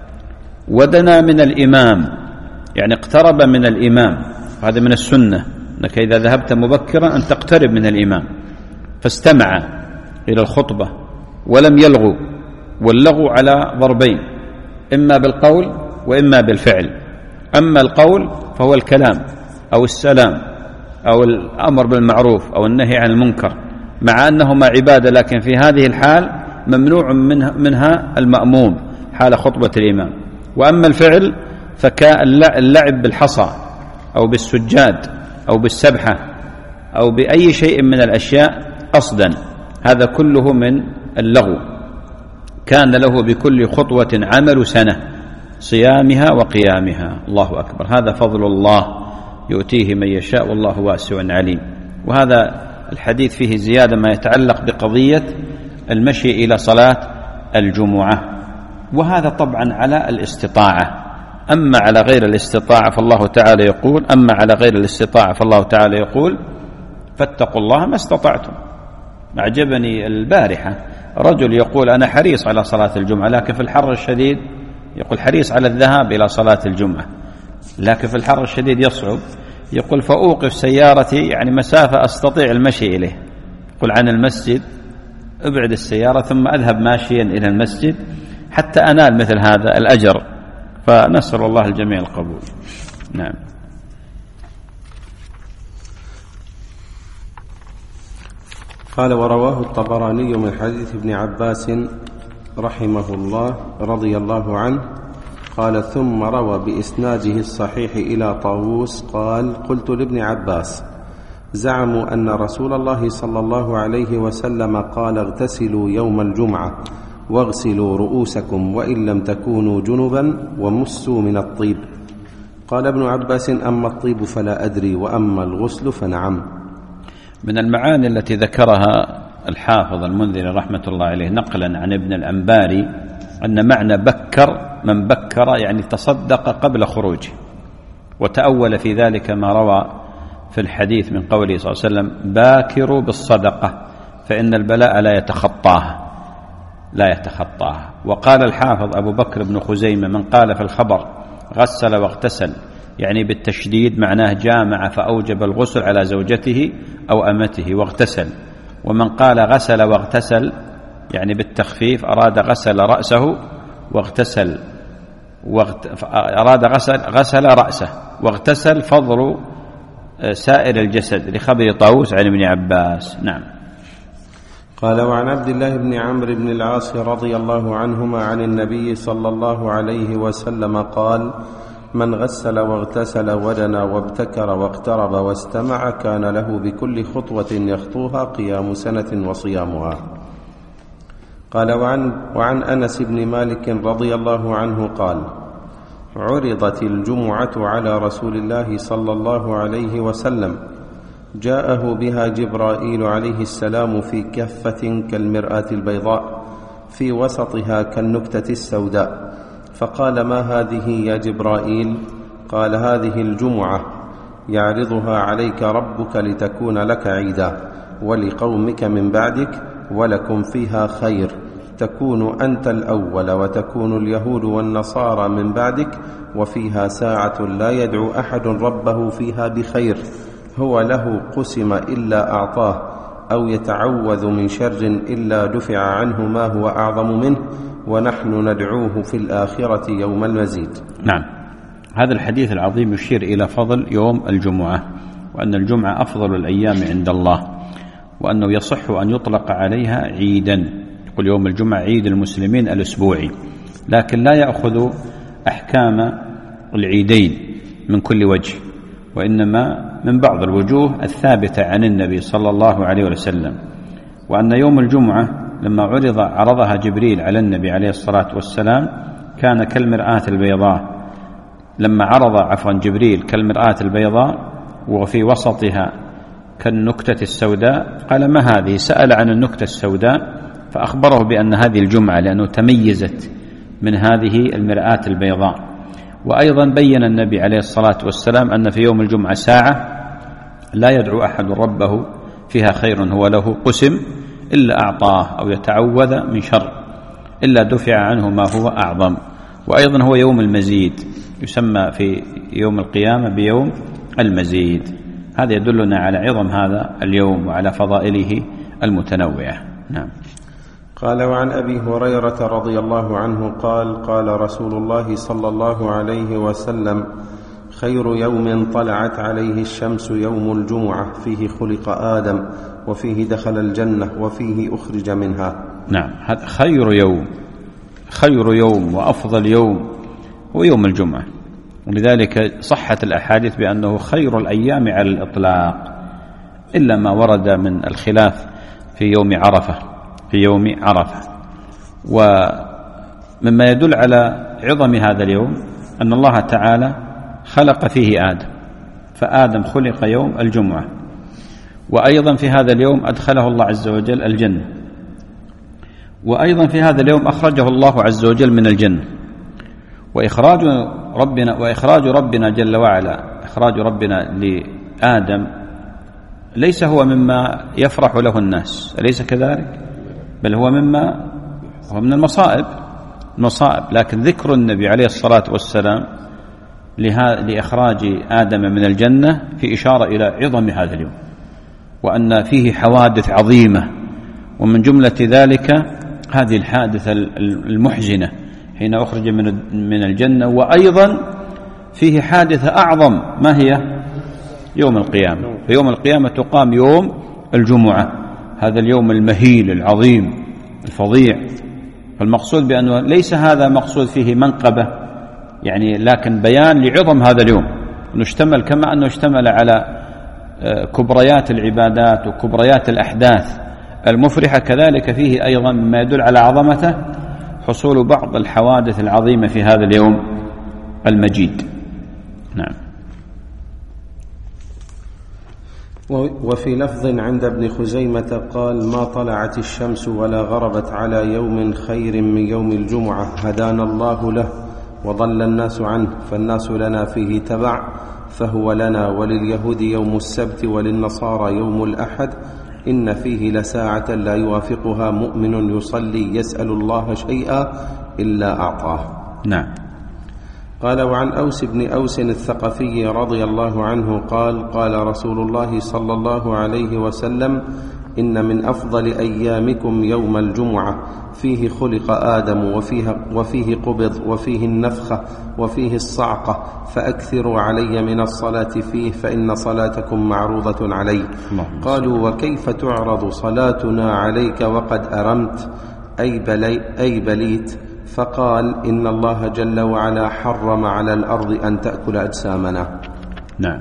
ودنا من الإمام يعني اقترب من الإمام، هذا من السنة أنك إذا ذهبت مبكرا أن تقترب من الإمام، فاستمع إلى الخطبة ولم يلغو، واللغو على ضربين، إما بالقول وإما بالفعل. أما القول فهو الكلام أو السلام أو الأمر بالمعروف أو النهي عن المنكر، مع أنهما عبادة، لكن في هذه الحال ممنوع منها المأموم حال خطبة الإمام. وأما الفعل فكاللعب بالحصى أو بالسجاد أو بالسبحة أو بأي شيء من الأشياء قصدا، هذا كله من اللغو. كان له بكل خطوة عمل سنة صيامها وقيامها. الله أكبر، هذا فضل الله يؤتيه من يشاء والله واسع عليم. وهذا الحديث فيه زيادة ما يتعلق بقضية المشي إلى صلاة الجمعة، وهذا طبعا على الاستطاعة. أما على غير الاستطاعة فالله تعالى يقول أما على غير الاستطاعة فالله تعالى يقول فاتقوا الله ما استطعتم. أعجبني البارحة رجل يقول أنا حريص على صلاة الجمعة، لكن في الحر الشديد، يقول حريص على الذهاب إلى صلاة الجمعة لكن في الحر الشديد يصعب، يقول فأوقف سيارتي يعني مسافة أستطيع المشي إليه، يقول عن المسجد أبعد السيارة ثم أذهب ماشيا إلى المسجد حتى أنال مثل هذا الأجر، فنسأل الله الجميع القبول. نعم. قال ورواه الطبراني من حديث ابن عباس رحمه الله رضي الله عنه قال ثم روى بإسناده الصحيح إلى طاووس قال قلت لابن عباس زعموا أن رسول الله صلى الله عليه وسلم قال اغتسلوا يوم الجمعة واغسلوا رؤوسكم وإن لم تكونوا جنبا ومسوا من الطيب. قال ابن عباس أما الطيب فلا أدري وأما الغسل فنعم. من المعاني التي ذكرها الحافظ المنذري رحمة الله عليه نقلا عن ابن الأنباري أن معنى بكر من بكر يعني تصدق قبل خروجه، وتأول في ذلك ما روى في الحديث من قوله صلى الله عليه وسلم باكروا بالصدقة فإن البلاء لا يتخطاها لا يتخطاها. وقال الحافظ أبو بكر بن خزيمة من قال في الخبر غسل واغتسل يعني بالتشديد معناه جامع فأوجب الغسل على زوجته أو أمته واغتسل، ومن قال غسل واغتسل يعني بالتخفيف أراد غسل رأسه واغتسل واغت... أراد غسل, غسل رأسه واغتسل فضل سائر الجسد لخبر طاووس عن ابن عباس. نعم. قال وعن عبد الله بن عمرو بن العاص رضي الله عنهما عن النبي صلى الله عليه وسلم قال من غسل واغتسل ودنا وابتكر واقترب واستمع كان له بكل خطوة يخطوها قيام سنة وصيامها. قال وعن, وعن أنس بن مالك رضي الله عنه قال عرضت الجمعة على رسول الله صلى الله عليه وسلم جاءه بها جبرائيل عليه السلام في كفة كالمرآة البيضاء في وسطها كالنكتة السوداء، فقال ما هذه يا جبرائيل؟ قال هذه الجمعة يعرضها عليك ربك لتكون لك عيدا ولقومك من بعدك ولكم فيها خير، تكون أنت الأول وتكون اليهود والنصارى من بعدك، وفيها ساعة لا يدعو أحد ربه فيها بخير هو له قسم إلا أعطاه أو يتعوذ من شر إلا دفع عنه ما هو أعظم منه ونحن ندعوه في الآخرة يوم المزيد. نعم. هذا الحديث العظيم يشير إلى فضل يوم الجمعة، وأن الجمعة أفضل الأيام عند الله، وأنه يصح أن يطلق عليها عيدا، يقول يوم الجمعة عيد المسلمين الأسبوعي، لكن لا يأخذ أحكام العيدين من كل وجه، وإنما من بعض الوجوه الثابتة عن النبي صلى الله عليه وسلم، وأن يوم الجمعة لما عرض عرضها جبريل على النبي عليه الصلاة والسلام كان كالمرآة البيضاء. لما عرض عفوا جبريل كالمرآة البيضاء وفي وسطها كالنكتة السوداء، قال ما هذه؟ سأل عن النكتة السوداء فأخبره بأن هذه الجمعة، لأنه تميزت من هذه المرآة البيضاء. وأيضا بين النبي عليه الصلاة والسلام أن في يوم الجمعة ساعة لا يدعو أحد ربه فيها خير هو له قسم إلا أعطاه، أو يتعوذ من شر إلا دفع عنه ما هو أعظم. وأيضا هو يوم المزيد، يسمى في يوم القيامة بيوم المزيد. هذا يدلنا على عظم هذا اليوم وعلى فضائله المتنوعة. نعم. قال وعن أبي هريرة رضي الله عنه قال قال رسول الله صلى الله عليه وسلم: خير يوم طلعت عليه الشمس يوم الجمعة، فيه خلق آدم وفيه دخل الجنة وفيه أخرج منها. نعم، هذا خير يوم، خير يوم وأفضل يوم هو يوم الجمعة، ولذلك صحت الأحاديث بأنه خير الأيام على الإطلاق، إلا ما ورد من الخلاف في يوم عرفة في يوم عرفة. ومما يدل على عظم هذا اليوم أن الله تعالى خلق فيه آدم، فآدم خلق يوم الجمعة، وأيضا في هذا اليوم أدخله الله عز وجل الجنة، وأيضا في هذا اليوم أخرجه الله عز وجل من الجنة. وإخراج ربنا وإخراج ربنا جل وعلا إخراج ربنا لآدم ليس هو مما يفرح له الناس، أليس كذلك؟ بل هو مما هو من المصائب المصائب لكن ذكر النبي عليه الصلاة والسلام لإخراج آدم من الجنة في إشارة إلى عظم هذا اليوم، وأن فيه حوادث عظيمة، ومن جملة ذلك هذه الحادثة المحزنة حين أخرج من الجنة. وأيضا فيه حادثة أعظم، ما هي؟ يوم القيامة. في يوم القيامة تقام يوم الجمعة، هذا اليوم المهيل العظيم الفظيع. فالمقصود بأنه ليس هذا مقصود فيه منقبة يعني، لكن بيان لعظم هذا اليوم، أنه اشتمل كما أنه اشتمل على كبريات العبادات وكبريات الأحداث المفرحة، كذلك فيه أيضا مما يدل على عظمته حصول بعض الحوادث العظيمة في هذا اليوم المجيد. نعم. وفي لفظ عند ابن خزيمة قال: ما طلعت الشمس ولا غربت على يوم خير من يوم الجمعة هدانا الله له وضل الناس عنه، فالناس لنا فيه تبع، فهو لنا ولليهود يوم السبت وللنصارى يوم الأحد، إن فيه لساعة لا يوافقها مؤمن يصلي يسأل الله شيئا إلا أعطاه. نعم. قال وعن أوس بن أوس الثقفي رضي الله عنه قال قال رسول الله صلى الله عليه وسلم: إن من أفضل أيامكم يوم الجمعة، فيه خلق آدم وفيه, وفيه قبض وفيه النفخة وفيه الصعقة، فأكثروا علي من الصلاة فيه فإن صلاتكم معروضة علي. قالوا: وكيف تعرض صلاتنا عليك وقد أرمت أي, بلي أي بليت؟ فقال: إن الله جل وعلا حرم على الأرض أن تأكل أجسامنا. نعم.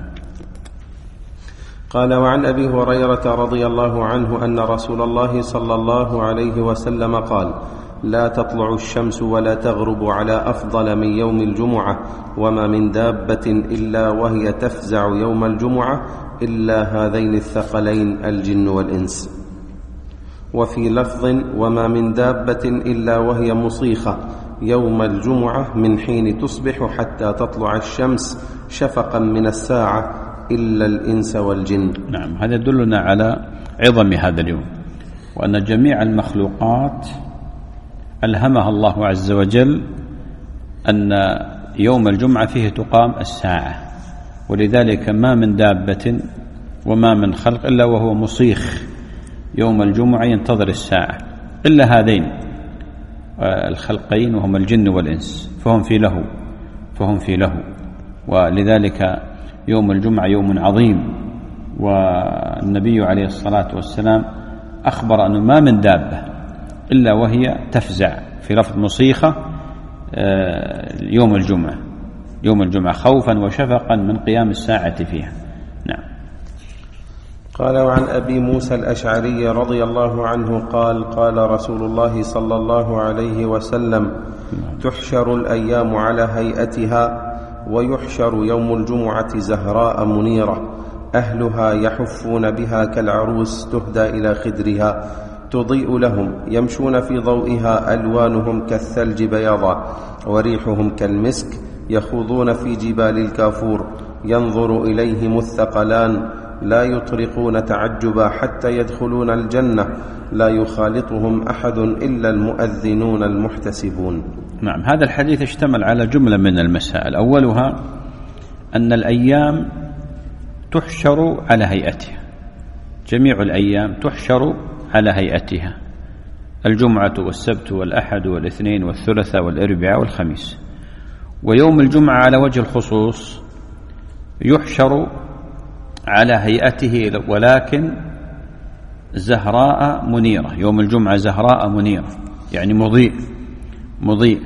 قال وعن أبي هريرة رضي الله عنه أن رسول الله صلى الله عليه وسلم قال: لا تطلع الشمس ولا تغرب على أفضل من يوم الجمعة، وما من دابة إلا وهي تفزع يوم الجمعة إلا هذين الثقلين الجن والإنس. وفي لفظ: وما من دابة إلا وهي مصيخة يوم الجمعة من حين تصبح حتى تطلع الشمس شفقا من الساعة إلا الإنس والجن. نعم، هذا يدلنا على عظم هذا اليوم، وأن جميع المخلوقات ألهمها الله عز وجل أن يوم الجمعة فيه تقام الساعة، ولذلك ما من دابة وما من خلق إلا وهو مصيخ يوم الجمعة ينتظر الساعة، إلا هذين الخلقين وهم الجن والإنس، فهم في له فهم في له ولذلك يوم الجمعة يوم عظيم. والنبي عليه الصلاة والسلام أخبر أنه ما من دابة إلا وهي تفزع، في لفظ مصيخة، يوم الجمعة يوم الجمعة خوفا وشفقا من قيام الساعة فيها. نعم. قال: وعن أبي موسى الأشعري رضي الله عنه قال: قال رسول الله صلى الله عليه وسلم: تحشر الأيام على هيئتها، ويحشر يوم الجمعة زهراء منيرة، أهلها يحفون بها كالعروس تهدى إلى خدرها، تضيء لهم، يمشون في ضوئها، ألوانهم كالثلج بياضا، وريحهم كالمسك، يخوضون في جبال الكافور، ينظر إليهم الثقلان، لا يطرقون تعجبا حتى يدخلون الجنة، لا يخالطهم أحد إلا المؤذنون المحتسبون. نعم، هذا الحديث اشتمل على جملة من المسائل. أولها أن الأيام تحشر على هيئتها، جميع الأيام تحشر على هيئتها، الجمعة والسبت والأحد والاثنين والثلاثاء والأربعاء والخميس. ويوم الجمعة على وجه الخصوص يحشر على هيئته، ولكن زهراء منيرة، يوم الجمعة زهراء منيرة يعني مضيء مضيء.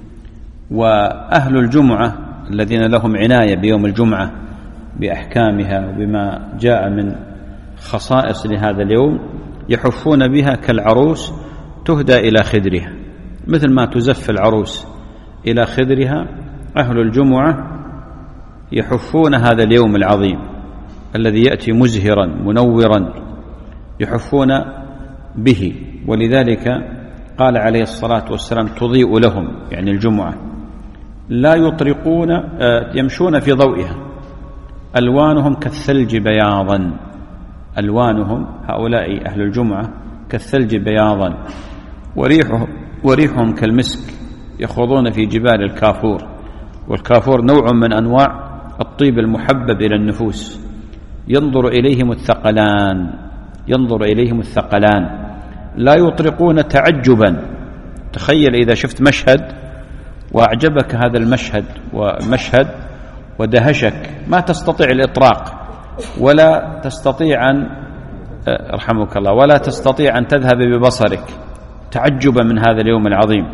وأهل الجمعة الذين لهم عناية بيوم الجمعة بأحكامها وبما جاء من خصائص لهذا اليوم يحفون بها كالعروس تهدى إلى خدرها، مثل ما تزف العروس إلى خدرها. أهل الجمعة يحفون هذا اليوم العظيم الذي يأتي مزهرا منورا، يحفون به. ولذلك قال عليه الصلاة والسلام: تضيء لهم، يعني الجمعة، لا يطرقون، يمشون في ضوئها، ألوانهم كالثلج بياضا، ألوانهم هؤلاء أهل الجمعة كالثلج بياضا، وريحهم, وريحهم كالمسك، يخوضون في جبال الكافور، والكافور نوع من أنواع الطيب المحبب إلى النفوس، ينظر إليهم الثقلان، ينظر إليهم الثقلان، لا يطرقون تعجبا. تخيل إذا شفت مشهد وأعجبك هذا المشهد ومشهد ودهشك، ما تستطيع الإطراق، ولا تستطيع أن رحمك الله ولا تستطيع أن تذهب ببصرك تعجبا من هذا اليوم العظيم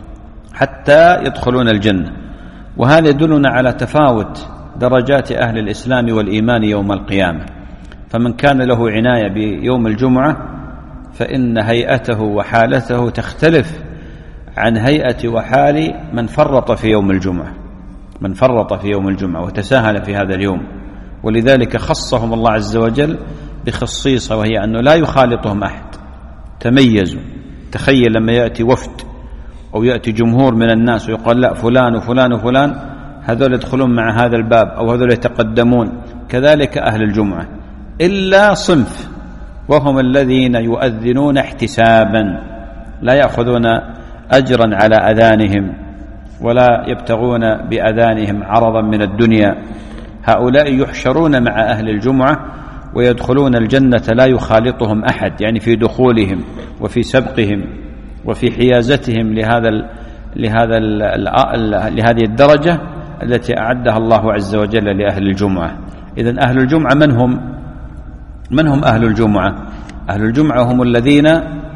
حتى يدخلون الجنة. وهذا يدلنا على تفاوت درجات أهل الإسلام والإيمان يوم القيامة. فمن كان له عناية بيوم الجمعة فإن هيئته وحالته تختلف عن هيئة وحال من فرط في يوم الجمعة، من فرط في يوم الجمعة وتساهل في هذا اليوم. ولذلك خصهم الله عز وجل بخصيصة، وهي أنه لا يخالطهم أحد، تميزوا. تخيل لما يأتي وفد أو يأتي جمهور من الناس ويقال لا فلان وفلان وفلان هذول يدخلون مع هذا الباب أو هذول يتقدمون، كذلك أهل الجمعة، إلا صنف وهم الذين يؤذنون احتسابا، لا يأخذون أجرا على أذانهم ولا يبتغون بأذانهم عرضا من الدنيا. هؤلاء يحشرون مع أهل الجمعة ويدخلون الجنة لا يخالطهم أحد، يعني في دخولهم وفي سبقهم وفي حيازتهم لهذا ال لهذا ال لهذه الدرجة التي أعدها الله عز وجل لأهل الجمعة. إذن أهل الجمعة من هم؟ من هم أهل الجمعة؟ أهل الجمعة هم الذين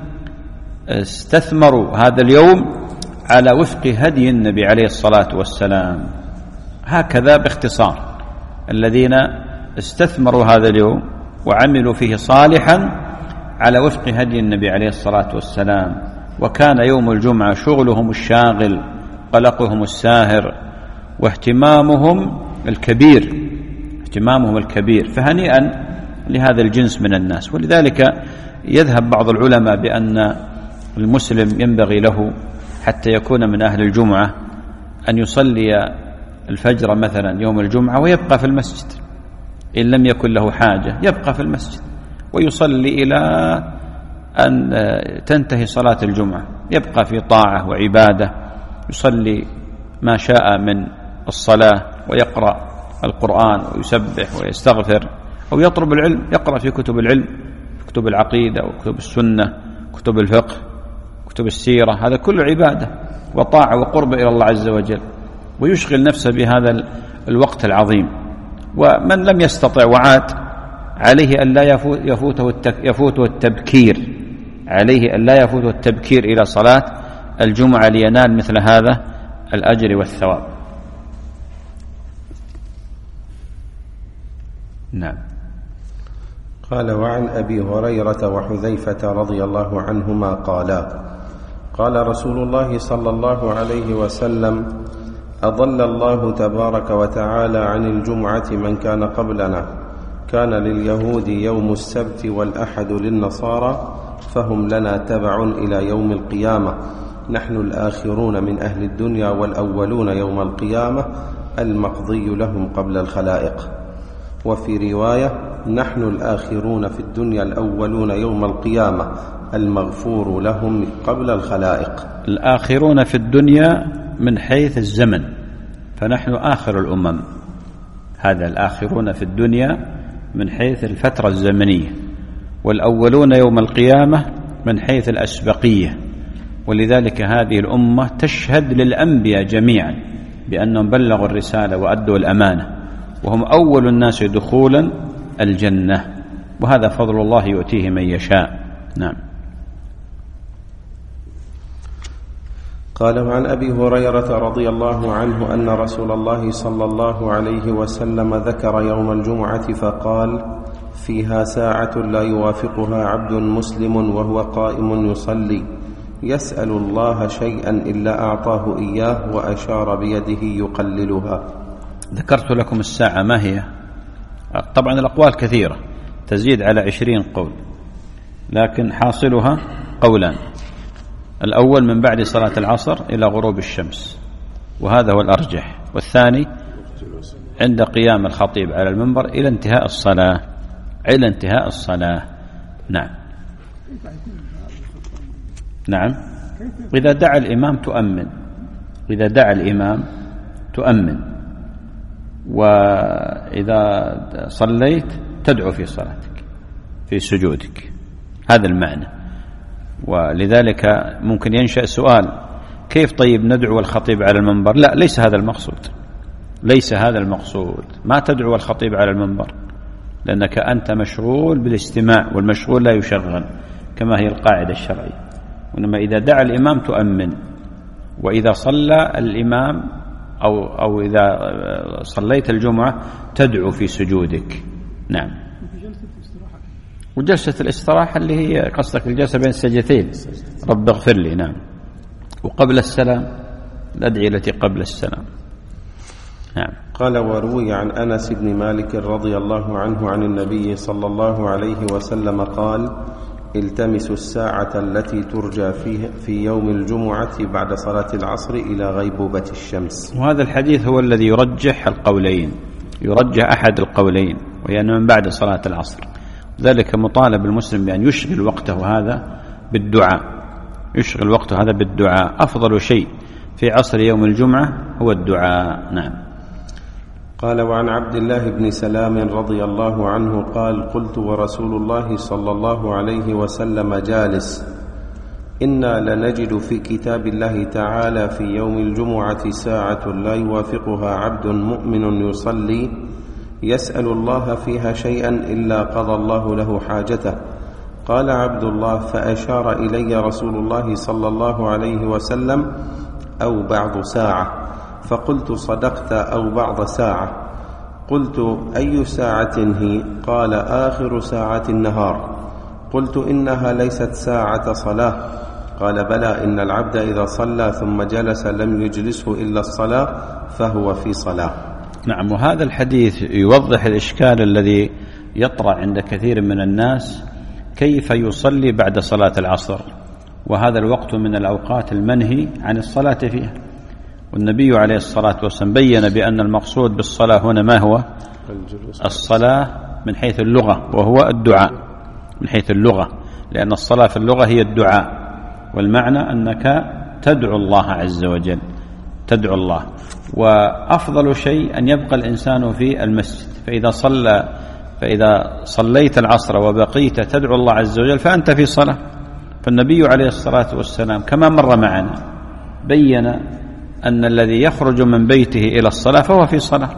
استثمروا هذا اليوم على وفق هدي النبي عليه الصلاة والسلام، هكذا باختصار، الذين استثمروا هذا اليوم وعملوا فيه صالحا على وفق هدي النبي عليه الصلاة والسلام. وكان يوم الجمعة شغلهم الشاغل، قلقهم الساهر، واهتمامهم الكبير، اهتمامهم الكبير. فهنيئا لهذا الجنس من الناس. ولذلك يذهب بعض العلماء بأن المسلم ينبغي له حتى يكون من أهل الجمعة أن يصلي الفجر مثلا يوم الجمعة ويبقى في المسجد، إن لم يكن له حاجة يبقى في المسجد ويصلي إلى أن تنتهي صلاة الجمعة، يبقى في طاعة وعبادة، يصلي ما شاء من الصلاة ويقرأ القرآن ويسبح ويستغفر أو يطلب العلم، يقرأ في كتب العلم، كتب العقيدة وكتب السنة، كتب الفقه، كتب السيرة، هذا كله عبادة وطاعة وقرب إلى الله عز وجل، ويشغل نفسه بهذا الوقت العظيم. ومن لم يستطع وعاد عليه أن لا يفوته يفوته التبكير، عليه أن لا يفوته التبكير إلى صلاة الجمعة لينال مثل هذا الأجر والثواب. نعم. قال وعن أبي هريرة وحذيفة رضي الله عنهما قالا قال رسول الله صلى الله عليه وسلم أضل الله تبارك وتعالى عن الجمعة من كان قبلنا، كان لليهود يوم السبت والأحد للنصارى، فهم لنا تبع إلى يوم القيامة، نحن الآخرون من أهل الدنيا والأولون يوم القيامة، المقضي لهم قبل الخلائق. وفي رواية نحن الآخرون في الدنيا الأولون يوم القيامة، المغفور لهم قبل الخلائق. الآخرون في الدنيا من حيث الزمن، فنحن آخر الأمم، هذا الآخرون في الدنيا من حيث الفترة الزمنية، والأولون يوم القيامة من حيث الأسبقية. ولذلك هذه الأمة تشهد للأنبياء جميعا بأنهم بلغوا الرسالة وأدوا الأمانة، وهم أول الناس دخولا الجنة، وهذا فضل الله يؤتيه من يشاء. نعم. قال عن أبي هريرة رضي الله عنه أن رسول الله صلى الله عليه وسلم ذكر يوم الجمعة فقال فيها ساعة لا يوافقها عبد مسلم وهو قائم يصلي يسأل الله شيئا إلا أعطاه إياه، وأشار بيده يقللها. ذكرت لكم الساعة ما هي؟ طبعا الأقوال كثيرة تزيد على عشرين قول، لكن حاصلها قولان: الأول من بعد صلاة العصر إلى غروب الشمس، وهذا هو الأرجح، والثاني عند قيام الخطيب على المنبر إلى انتهاء الصلاة إلى انتهاء الصلاة. نعم. نعم. إذا دعا الإمام تؤمن، إذا دعا الإمام تؤمن، وإذا صليت تدعو في صلاتك في سجودك، هذا المعنى. ولذلك ممكن ينشأ سؤال: كيف طيب ندعو الخطيب على المنبر؟ لا، ليس هذا المقصود، ليس هذا المقصود. ما تدعو الخطيب على المنبر لأنك أنت مشغول بالاستماع، والمشغول لا يشغل كما هي القاعدة الشرعية. وإنما إذا دعا الإمام تؤمن، وإذا صلى الإمام أو, أو إذا صليت الجمعة تدعو في سجودك. نعم. وجلسة الاستراحة اللي هي قصدك الجلسة بين السجدتين، رب اغفر لي. نعم. وقبل السلام الأدعية التي قبل السلام. نعم. قال وروي عن أنس بن مالك رضي الله عنه عن النبي صلى الله عليه وسلم قال: التمسوا الساعة التي ترجى فيه في يوم الجمعة بعد صلاة العصر إلى غيبوبة الشمس. وهذا الحديث هو الذي يرجح القولين، يرجح أحد القولين، وهي من بعد صلاة العصر. ذلك مطالب المسلم بأن يشغل وقته هذا بالدعاء، يشغل وقته هذا بالدعاء. أفضل شيء في عصر يوم الجمعة هو الدعاء. نعم. قال وعن عبد الله بن سلام رضي الله عنه قال: قلت ورسول الله صلى الله عليه وسلم جالس: إنا لنجد في كتاب الله تعالى في يوم الجمعة ساعة لا يوافقها عبد مؤمن يصلي يسأل الله فيها شيئا إلا قضى الله له حاجته. قال عبد الله: فأشار إلي رسول الله صلى الله عليه وسلم: أو بعض ساعة. فقلت: صدقت، أو بعض ساعة. قلت: أي ساعة هي؟ قال: آخر ساعة النهار. قلت: إنها ليست ساعة صلاة. قال: بلى، إن العبد إذا صلى ثم جلس لم يجلسه إلا الصلاة فهو في صلاة. نعم. وهذا الحديث يوضح الإشكال الذي يطرأ عند كثير من الناس: كيف يصلي بعد صلاة العصر، وهذا الوقت من الأوقات المنهي عن الصلاة فيها. والنبي عليه الصلاة والسلام بيّن بأن المقصود بالصلاة هنا ما هو؟ الصلاة من حيث اللغة، وهو الدعاء من حيث اللغة، لأن الصلاة في اللغة هي الدعاء، والمعنى أنك تدعو الله عز وجل، تدعو الله. وأفضل شيء أن يبقى الإنسان في المسجد، فإذا صلى فإذا صليت العصر وبقيت تدعو الله عز وجل فأنت في صلاة. فالنبي عليه الصلاة والسلام كما مر معنا بيّن أن الذي يخرج من بيته إلى الصلاة فهو في صلاة،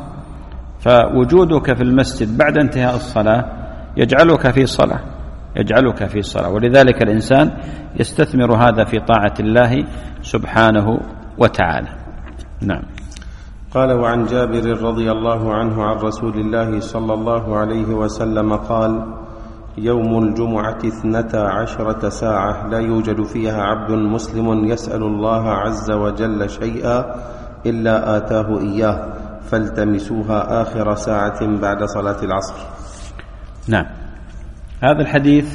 فوجودك في المسجد بعد انتهاء الصلاة يجعلك في صلاة، يجعلك في صلاة. ولذلك الإنسان يستثمر هذا في طاعة الله سبحانه وتعالى. نعم. قال وعن جابر رضي الله عنه عن رسول الله صلى الله عليه وسلم قال: يوم الجمعة اثنتا عشرة ساعة لا يوجد فيها عبد مسلم يسأل الله عز وجل شيئا إلا آتاه إياه فالتمسوها آخر ساعة بعد صلاة العصر. نعم، هذا الحديث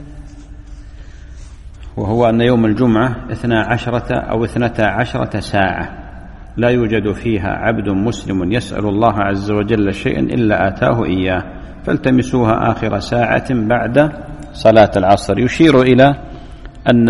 وهو أن يوم الجمعة اثنا عشرة أو اثنتا عشرة ساعة لا يوجد فيها عبد مسلم يسأل الله عز وجل شيئا إلا آتاه إياه فالتمسوها آخر ساعة بعد صلاة العصر، يشير إلى أن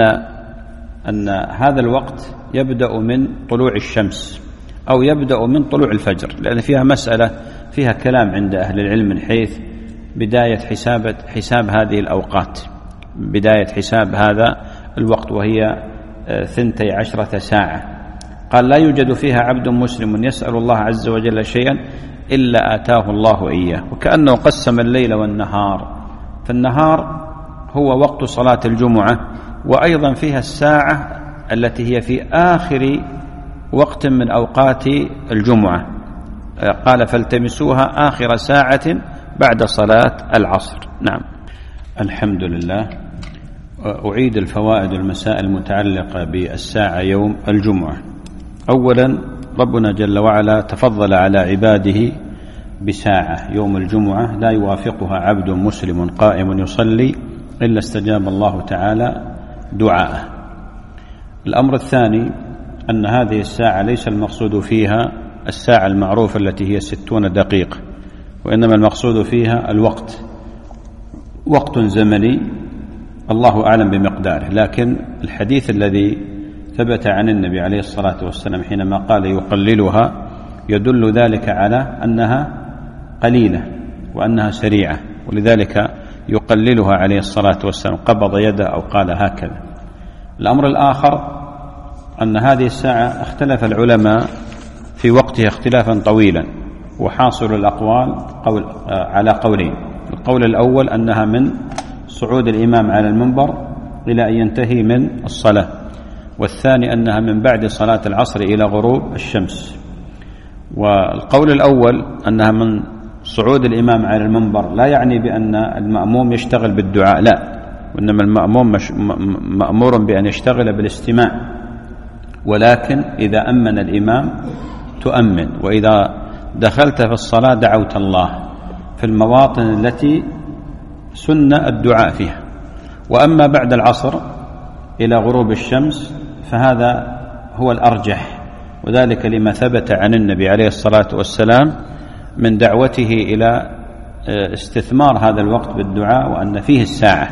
أن هذا الوقت يبدأ من طلوع الشمس أو يبدأ من طلوع الفجر، لأن فيها مسألة فيها كلام عند أهل العلم من حيث بداية حساب حساب هذه الأوقات، بداية حساب هذا الوقت وهي ثنتي عشرة ساعة. قال لا يوجد فيها عبد مسلم يسأل الله عز وجل شيئا إلا آتاه الله إياه، وكأنه قسم الليل والنهار، فالنهار هو وقت صلاة الجمعة، وأيضا فيها الساعة التي هي في آخر وقت من أوقات الجمعة. قال فالتمسوها آخر ساعة بعد صلاة العصر. نعم، الحمد لله. أعيد الفوائد والمسائل المتعلقة بالساعة يوم الجمعة. أولا، ربنا جل وعلا تفضل على عباده بساعة يوم الجمعة لا يوافقها عبد مسلم قائم يصلي إلا استجاب الله تعالى دعاءه. الأمر الثاني أن هذه الساعة ليس المقصود فيها الساعة المعروفة التي هي ستون دقيقة، وإنما المقصود فيها الوقت، وقت زمني الله أعلم بمقداره، لكن الحديث الذي ثبت عن النبي عليه الصلاة والسلام حينما قال يقللها يدل ذلك على أنها قليلة وأنها سريعة، ولذلك يقللها عليه الصلاة والسلام، قبض يده أو قال هكذا. الأمر الآخر أن هذه الساعة اختلف العلماء في وقتها اختلافا طويلا، وحاصل الأقوال قول على قولين. القول الأول أنها من صعود الإمام على المنبر إلى أن ينتهي من الصلاة، والثاني أنها من بعد صلاة العصر إلى غروب الشمس. والقول الأول أنها من صعود الإمام على المنبر لا يعني بأن المأموم يشتغل بالدعاء، لا، وإنما المأموم مأمور بأن يشتغل بالاستماع، ولكن إذا أمن الإمام تؤمن، وإذا دخلت في الصلاة دعوت الله في المواطن التي سن الدعاء فيها. وأما بعد العصر إلى غروب الشمس فهذا هو الأرجح، وذلك لما ثبت عن النبي عليه الصلاة والسلام من دعوته إلى استثمار هذا الوقت بالدعاء، وأن فيه الساعة.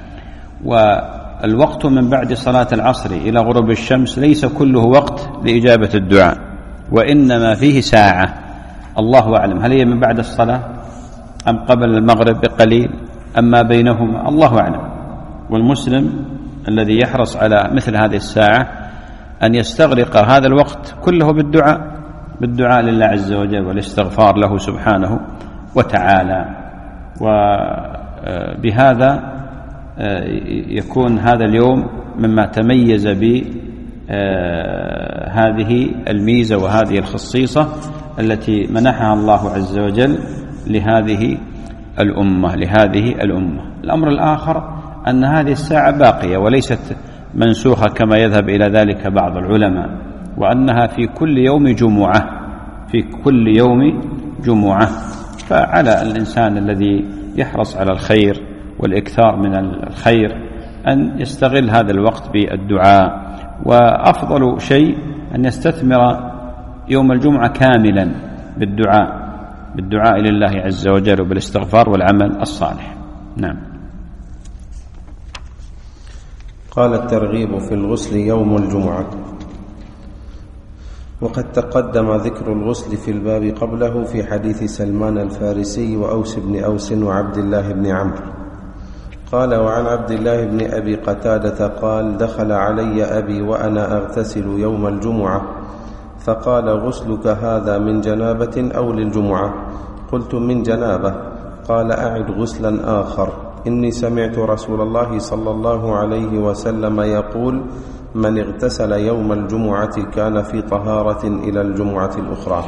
والوقت من بعد صلاة العصر إلى غروب الشمس ليس كله وقت لإجابة الدعاء، وإنما فيه ساعة، الله أعلم هل هي من بعد الصلاة أم قبل المغرب بقليل أم ما بينهما، الله أعلم. والمسلم الذي يحرص على مثل هذه الساعة أن يستغرق هذا الوقت كله بالدعاء، بالدعاء لله عز وجل والاستغفار له سبحانه وتعالى. وبهذا يكون هذا اليوم مما تميز بهذه الميزة وهذه الخصيصة التي منحها الله عز وجل لهذه الأمة لهذه الأمة. الأمر الآخر أن هذه الساعة باقية وليست منسوخة كما يذهب إلى ذلك بعض العلماء، وأنها في كل يوم جمعة، في كل يوم جمعة. فعلى الإنسان الذي يحرص على الخير والإكثار من الخير أن يستغل هذا الوقت بالدعاء، وأفضل شيء أن يستثمر يوم الجمعة كاملا بالدعاء بالدعاء لله عز وجل وبالاستغفار والعمل الصالح. نعم. قال الترغيب في الغسل يوم الجمعة. وقد تقدم ذكر الغسل في الباب قبله في حديث سلمان الفارسي وأوس بن أوس وعبد الله بن عمرو. قال وعن عبد الله بن أبي قتادة قال دخل علي أبي وأنا أغتسل يوم الجمعة فقال غسلك هذا من جنابة أو للجمعة؟ قلت من جنابة. قال أعد غسلا آخر، إني سمعت رسول الله صلى الله عليه وسلم يقول من اغتسل يوم الجمعة كان في طهارة إلى الجمعة الأخرى.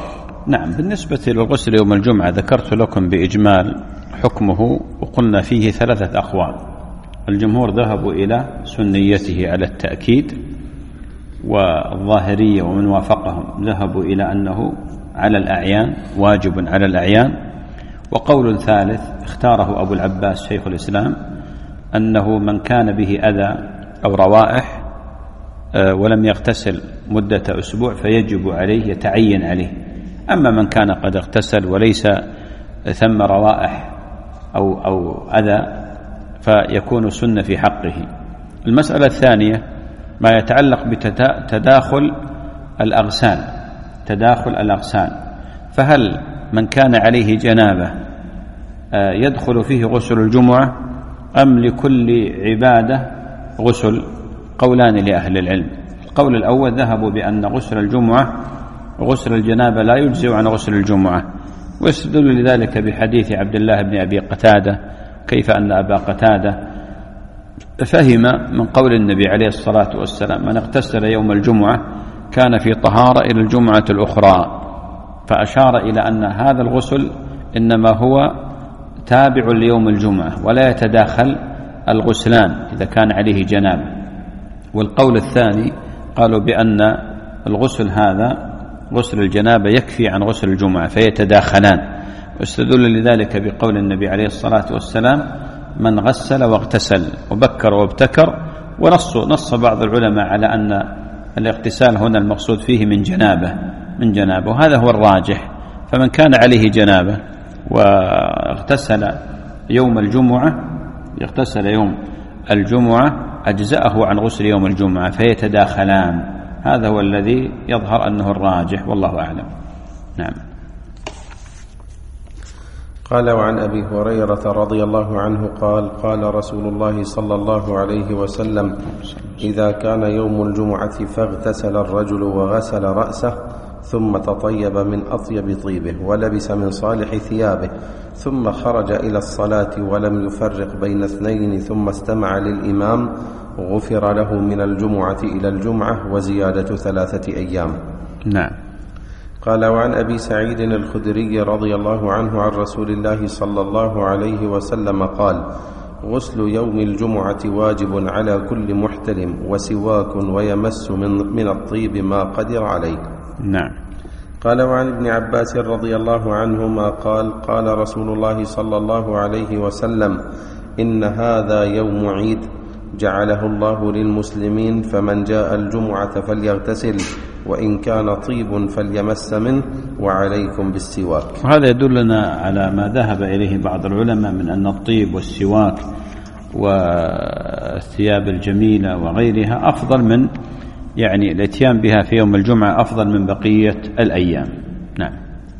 نعم، بالنسبة للغسل يوم الجمعة ذكرت لكم بإجمال حكمه، وقلنا فيه ثلاثة أقوال. الجمهور ذهبوا إلى سنيته على التأكيد، والظاهرية ومن وافقهم ذهبوا إلى أنه على الأعيان، واجب على الأعيان. وقول ثالث اختاره أبو العباس شيخ الإسلام، أنه من كان به أذى أو روائح ولم يغتسل مدة أسبوع فيجب عليه، يتعين عليه. أما من كان قد اغتسل وليس ثم روائح أو, أو أذى فيكون سنة في حقه. المسألة الثانية ما يتعلق بتداخل الأغسال، تداخل الأغسال، فهل من كان عليه جنابة يدخل فيه غسل الجمعة أم لكل عبادة غسل؟ قولان لأهل العلم. القول الأول ذهبوا بأن غسل الجمعة وغسل الجنابة لا يجزئ عن غسل الجمعة، ويستدل لذلك بحديث عبد الله بن أبي قتادة، كيف أن أبا قتادة فهم من قول النبي عليه الصلاة والسلام من اغتسل يوم الجمعة كان في طهارة إلى الجمعة الأخرى، فأشار إلى أن هذا الغسل إنما هو تابع ليوم الجمعة ولا يتداخل الغسلان إذا كان عليه جنابة. والقول الثاني قالوا بأن الغسل هذا غسل الجنابة يكفي عن غسل الجمعة فيتداخلان، واستدل لذلك بقول النبي عليه الصلاة والسلام من غسل واغتسل وبكر وابتكر. ونص نص بعض العلماء على أن الاغتسال هنا المقصود فيه من جنابه من جنابه وهذا هو الراجح. فمن كان عليه جنابه واغتسل يوم الجمعة يغتسل يوم الجمعة أجزأه عن غسل يوم الجمعة فيتداخلان، هذا هو الذي يظهر أنه الراجح والله أعلم. نعم. قال وعن أبي هريرة رضي الله عنه قال قال رسول الله صلى الله عليه وسلم إذا كان يوم الجمعة فاغتسل الرجل وغسل رأسه ثم تطيب من أطيب طيبه ولبس من صالح ثيابه ثم خرج إلى الصلاة ولم يفرق بين اثنين ثم استمع للإمام غفر له من الجمعة إلى الجمعة وزيادة ثلاثة أيام. نعم. قال وعن أبي سعيد الخدري رضي الله عنه عن رسول الله صلى الله عليه وسلم قال غسل يوم الجمعة واجب على كل محتلم وسواك ويمس من, من الطيب ما قدر عليه. نعم. قال وعن ابن عباس رضي الله عنهما قال قال رسول الله صلى الله عليه وسلم إن هذا يوم عيد جعله الله للمسلمين فمن جاء الجمعة فليغتسل وإن كان طيب فليمس منه وعليكم بالسواك. وهذا يدلنا على ما ذهب إليه بعض العلماء من أن الطيب والسواك والثياب الجميلة وغيرها أفضل من يعني الاتيان بها في يوم الجمعة أفضل من بقية الأيام. نعم.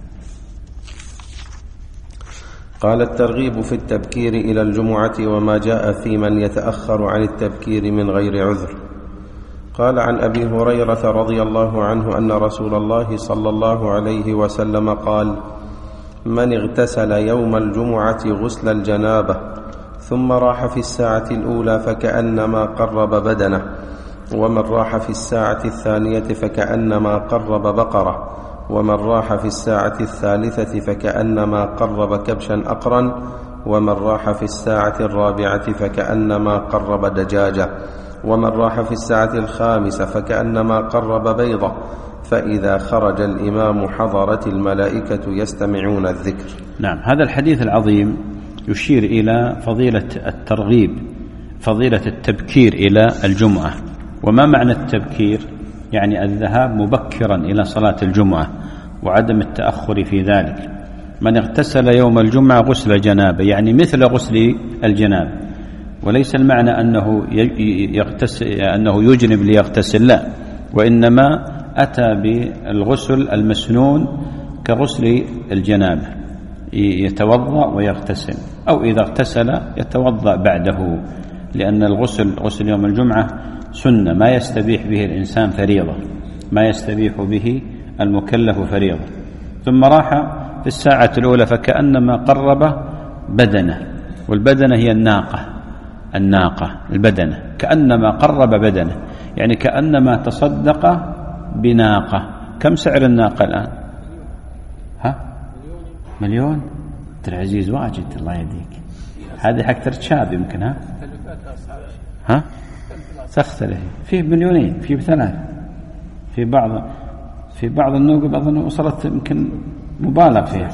قال الترغيب في التبكير إلى الجمعة وما جاء في من يتأخر عن التبكير من غير عذر. قال عن أبي هريرة رضي الله عنه أن رسول الله صلى الله عليه وسلم قال من اغتسل يوم الجمعة غسل الجنابة ثم راح في الساعة الأولى فكأنما قرب بدنه ومن راح في الساعة الثانية فكأنما قرب بقرة ومن راح في الساعة الثالثة فكأنما قرب كبشا أقرا ومن راح في الساعة الرابعة فكأنما قرب دجاجة ومن راح في الساعة الخامسة فكأنما قرب بيضة فإذا خرج الإمام حضرت الملائكة يستمعون الذكر. نعم. هذا الحديث العظيم يشير إلى فضيلة الترغيب، فضيلة التبكير إلى الجمعة. وما معنى التبكير؟ يعني الذهاب مبكرا إلى صلاة الجمعة وعدم التأخر في ذلك. من اغتسل يوم الجمعة غسل جنابه يعني مثل غسل الجنابة، وليس المعنى أنه يغتسل أنه يجنب ليغتسل، لا، وإنما أتى بالغسل المسنون كغسل الجنابة، يتوضأ ويغتسل، أو إذا اغتسل يتوضأ بعده، لأن الغسل غسل يوم الجمعة سنة ما يستبيح به الإنسان فريضة، ما يستبيح به المكلف فريضة. ثم راح في الساعة الأولى فكأنما قرب بدنه، والبدنة هي الناقة، الناقة البدنة، كأنما قرب بدنه يعني كأنما تصدق بناقة. كم سعر الناقة الآن؟ ها مليون؟ عبد العزيز واجد الله يهديك. هذه حق شاب يمكن. ها ها تختلف. فيه مليونين، فيه بثلاث، في بعض في بعض النوقب أظن وصلت يمكن مبالغ فيها.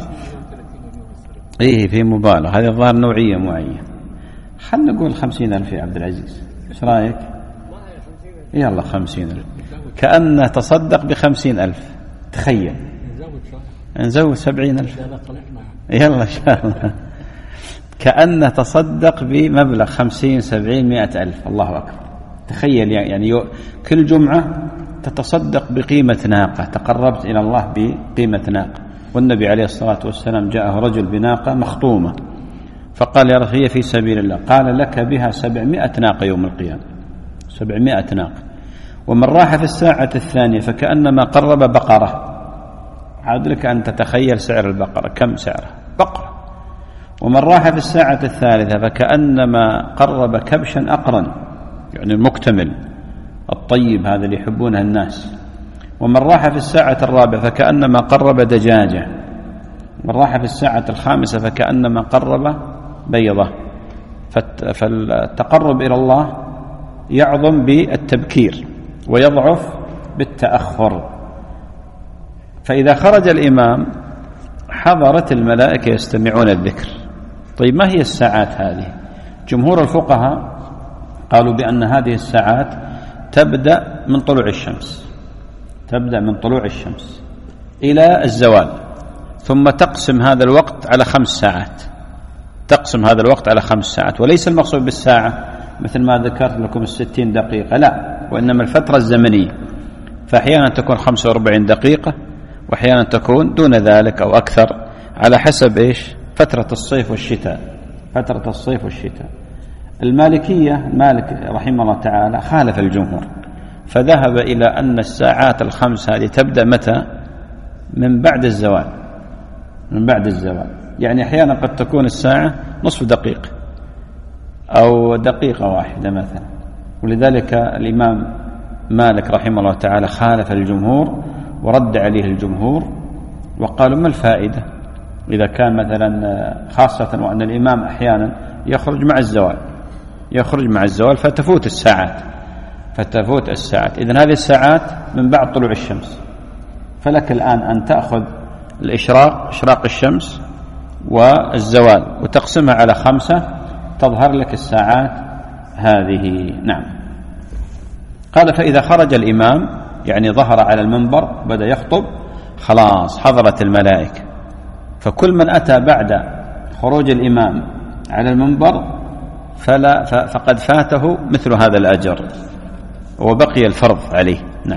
إيه في مبالغ، هذه الظاهر نوعية معينة. خلنا نقول خمسين ألف يا عبد العزيز، إيش رأيك؟ يلا خمسين ألف، كأن تصدق بخمسين ألف. تخيل نزود سبعين ألف، يلا إن شاء الله. كأن تصدق بمبلغ خمسين سبعين مئة ألف. الله أكبر. تخيل يعني كل جمعة تتصدق بقيمة ناقة، تقربت إلى الله بقيمة ناقة. والنبي عليه الصلاة والسلام جاءه رجل بناقة مخطومة فقال يا رسول هي في سبيل الله، قال لك بها سبعمائة ناقة يوم القيامة، سبعمائة ناقة. ومن راح في الساعة الثانية فكأنما قرب بقرة. عاد لك أن تتخيل سعر البقرة كم سعرها بقرة. ومن راح في الساعة الثالثة فكأنما قرب كبشا أقرن، يعني المكتمل الطيب هذا اللي يحبونه الناس. ومن راح في الساعة الرابعة فكأنما قرب دجاجة. من راح في الساعة الخامسة فكأنما قرب بيضة. فالتقرب إلى الله يعظم بالتبكير ويضعف بالتأخر. فإذا خرج الإمام حضرت الملائكة يستمعون الذكر. طيب ما هي الساعات هذه؟ جمهور الفقهاء قالوا بأن هذه الساعات تبدأ من طلوع الشمس، تبدأ من طلوع الشمس إلى الزوال، ثم تقسم هذا الوقت على خمس ساعات، تقسم هذا الوقت على خمس ساعات. وليس المقصود بالساعة مثل ما ذكرت لكم الستين دقيقة، لا، وإنما الفترة الزمنية. فأحيانا تكون خمسة وأربعين دقيقة، وأحيانا تكون دون ذلك أو أكثر، على حسب إيش فترة الصيف والشتاء، فترة الصيف والشتاء. المالكية مالك رحمه الله تعالى خالف الجمهور، فذهب إلى أن الساعات الخمس هذه تبدأ متى؟ من بعد الزوال، من بعد الزوال. يعني أحيانا قد تكون الساعة نصف دقيقة أو دقيقة واحدة مثلا. ولذلك الإمام مالك رحمه الله تعالى خالف الجمهور ورد عليه الجمهور، وقالوا ما الفائدة إذا كان مثلا، خاصة وأن الإمام أحيانا يخرج مع الزوال، يخرج مع الزوال فتفوت الساعات، فتفوت الساعات. إذن هذه الساعات من بعد طلوع الشمس. فلك الآن أن تأخذ الإشراق، إشراق الشمس والزوال، وتقسمها على خمسة، تظهر لك الساعات هذه. نعم. قال فإذا خرج الإمام يعني ظهر على المنبر بدأ يخطب، خلاص حضرت الملائكة. فكل من أتى بعد خروج الإمام على المنبر فلا فقد فاته مثل هذا الأجر وبقي الفرض عليه. نعم.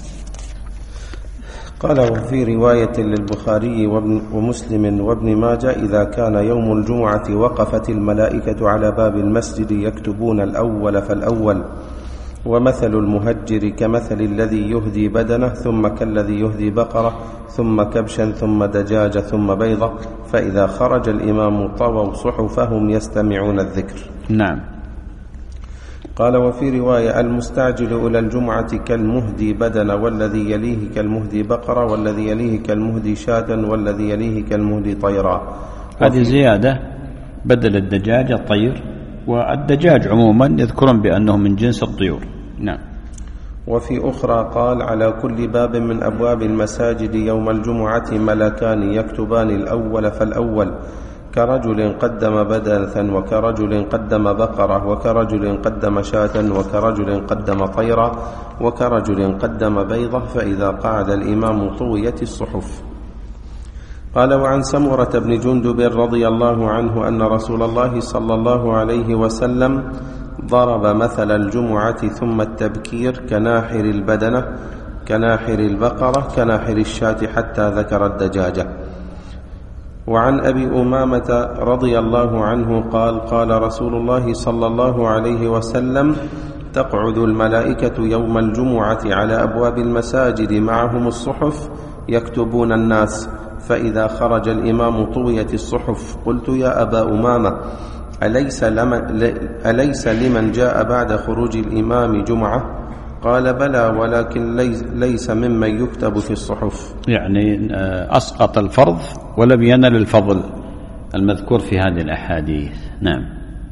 قال وفي رواية للبخاري ومسلم وابن ماجه إذا كان يوم الجمعة وقفت الملائكة على باب المسجد يكتبون الأول فالأول، ومثل المهجر كمثل الذي يهدي بدنه ثم كالذي يهدي بقرة ثم كبشا ثم دجاجة ثم بيضة، فإذا خرج الإمام طووا صحفهم يستمعون الذكر. نعم. قال وفي رواية المستعجل إلى الجمعة كالمهدي بدن، والذي يليه كالمهدي بقرة، والذي يليه كالمهدي شاة، والذي يليه كالمهدي طيرا. هذه زيادة بدل الدجاج الطير، والدجاج عموما يذكرون بأنه من جنس الطيور. نعم. وفي أخرى قال على كل باب من أبواب المساجد يوم الجمعة ملكان يكتبان الأول فالأول، كرجل قدم بدنة، وكرجل قدم بقرة، وكرجل قدم شاة، وكرجل قدم طيرا، وكرجل قدم بيضة، فإذا قعد الإمام طويت الصحف. قال وعن سمرة بن جندب رضي الله عنه أن رسول الله صلى الله عليه وسلم ضرب مثل الجمعة ثم التبكير كناحر البدنة، كناحر البقرة، كناحر الشاة، حتى ذكر الدجاجة. وعن أبي أمامة رضي الله عنه قال قال رسول الله صلى الله عليه وسلم تقعد الملائكة يوم الجمعة على أبواب المساجد معهم الصحف يكتبون الناس، فإذا خرج الإمام طويت الصحف. قلت يا أبا أمامة أليس لمن, أليس لمن جاء بعد خروج الإمام جمعة؟ قال بلى ولكن ليس ممن يكتب في الصحف، يعني أسقط الفرض ولم ينل الفضل المذكور في هذه الأحاديث. نعم.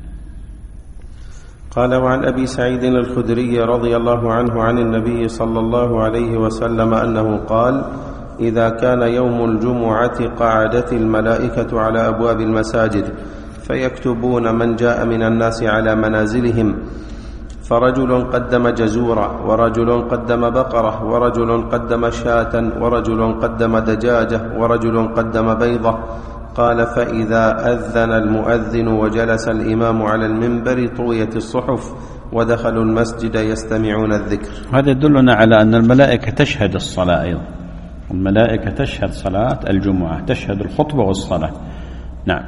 قال وعن أبي سعيد الخدري رضي الله عنه عن النبي صلى الله عليه وسلم أنه قال: إذا كان يوم الجمعة قعدت الملائكة على أبواب المساجد فيكتبون من جاء من الناس على منازلهم، فرجل قدم جزورا، ورجل قدم بقرة، ورجل قدم شاة، ورجل قدم دجاجة، ورجل قدم بيضة. قال: فإذا أذن المؤذن وجلس الإمام على المنبر طويت الصحف ودخلوا المسجد يستمعون الذكر. هذا يدلنا على أن الملائكة تشهد الصلاة أيضا، الملائكة تشهد صلاة الجمعة، تشهد الخطبة والصلاة. نعم.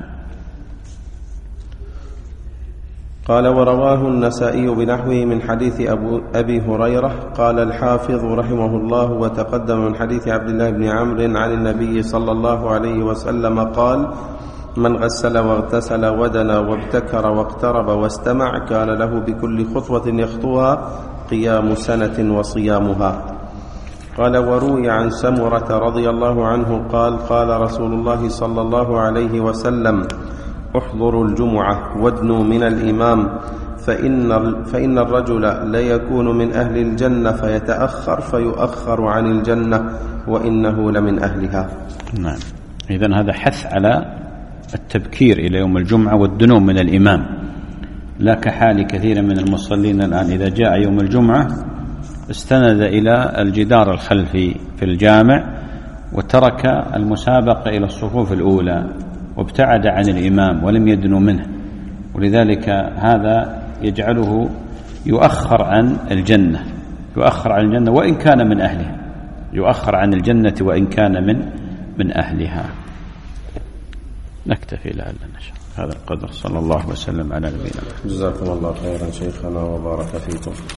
قال ورواه النسائي بنحوه من حديث أبو أبي هريرة. قال الحافظ رحمه الله: وتقدم من حديث عبد الله بن عمرو عن النبي صلى الله عليه وسلم قال: من غسل واغتسل ودنا وابتكر واقترب واستمع كان له بكل خطوة يخطوها قيام سنة وصيامها. قال وروي عن سمرة رضي الله عنه قال: قال رسول الله صلى الله عليه وسلم: احضروا الجمعة وادنوا من الإمام، فإن, فإن الرجل ليكون من أهل الجنة فيتأخر فيؤخر عن الجنة وإنه لمن أهلها. نعم. إذن هذا حث على التبكير إلى يوم الجمعة والدنو من الإمام، لا كحال كثير من المصلين الآن إذا جاء يوم الجمعة استند إلى الجدار الخلفي في الجامع وترك المسابقة إلى الصفوف الأولى وابتعد عن الإمام ولم يدنو منه، ولذلك هذا يجعله يؤخر عن الجنة، يؤخر عن الجنة وإن كان من أهلها، يؤخر عن الجنة وإن كان من من أهلها. نكتفي لعلنا نشاء هذا القدر. صلى الله وسلم على نبينا. جزاكم الله خيرا شيخنا وبارك فيكم.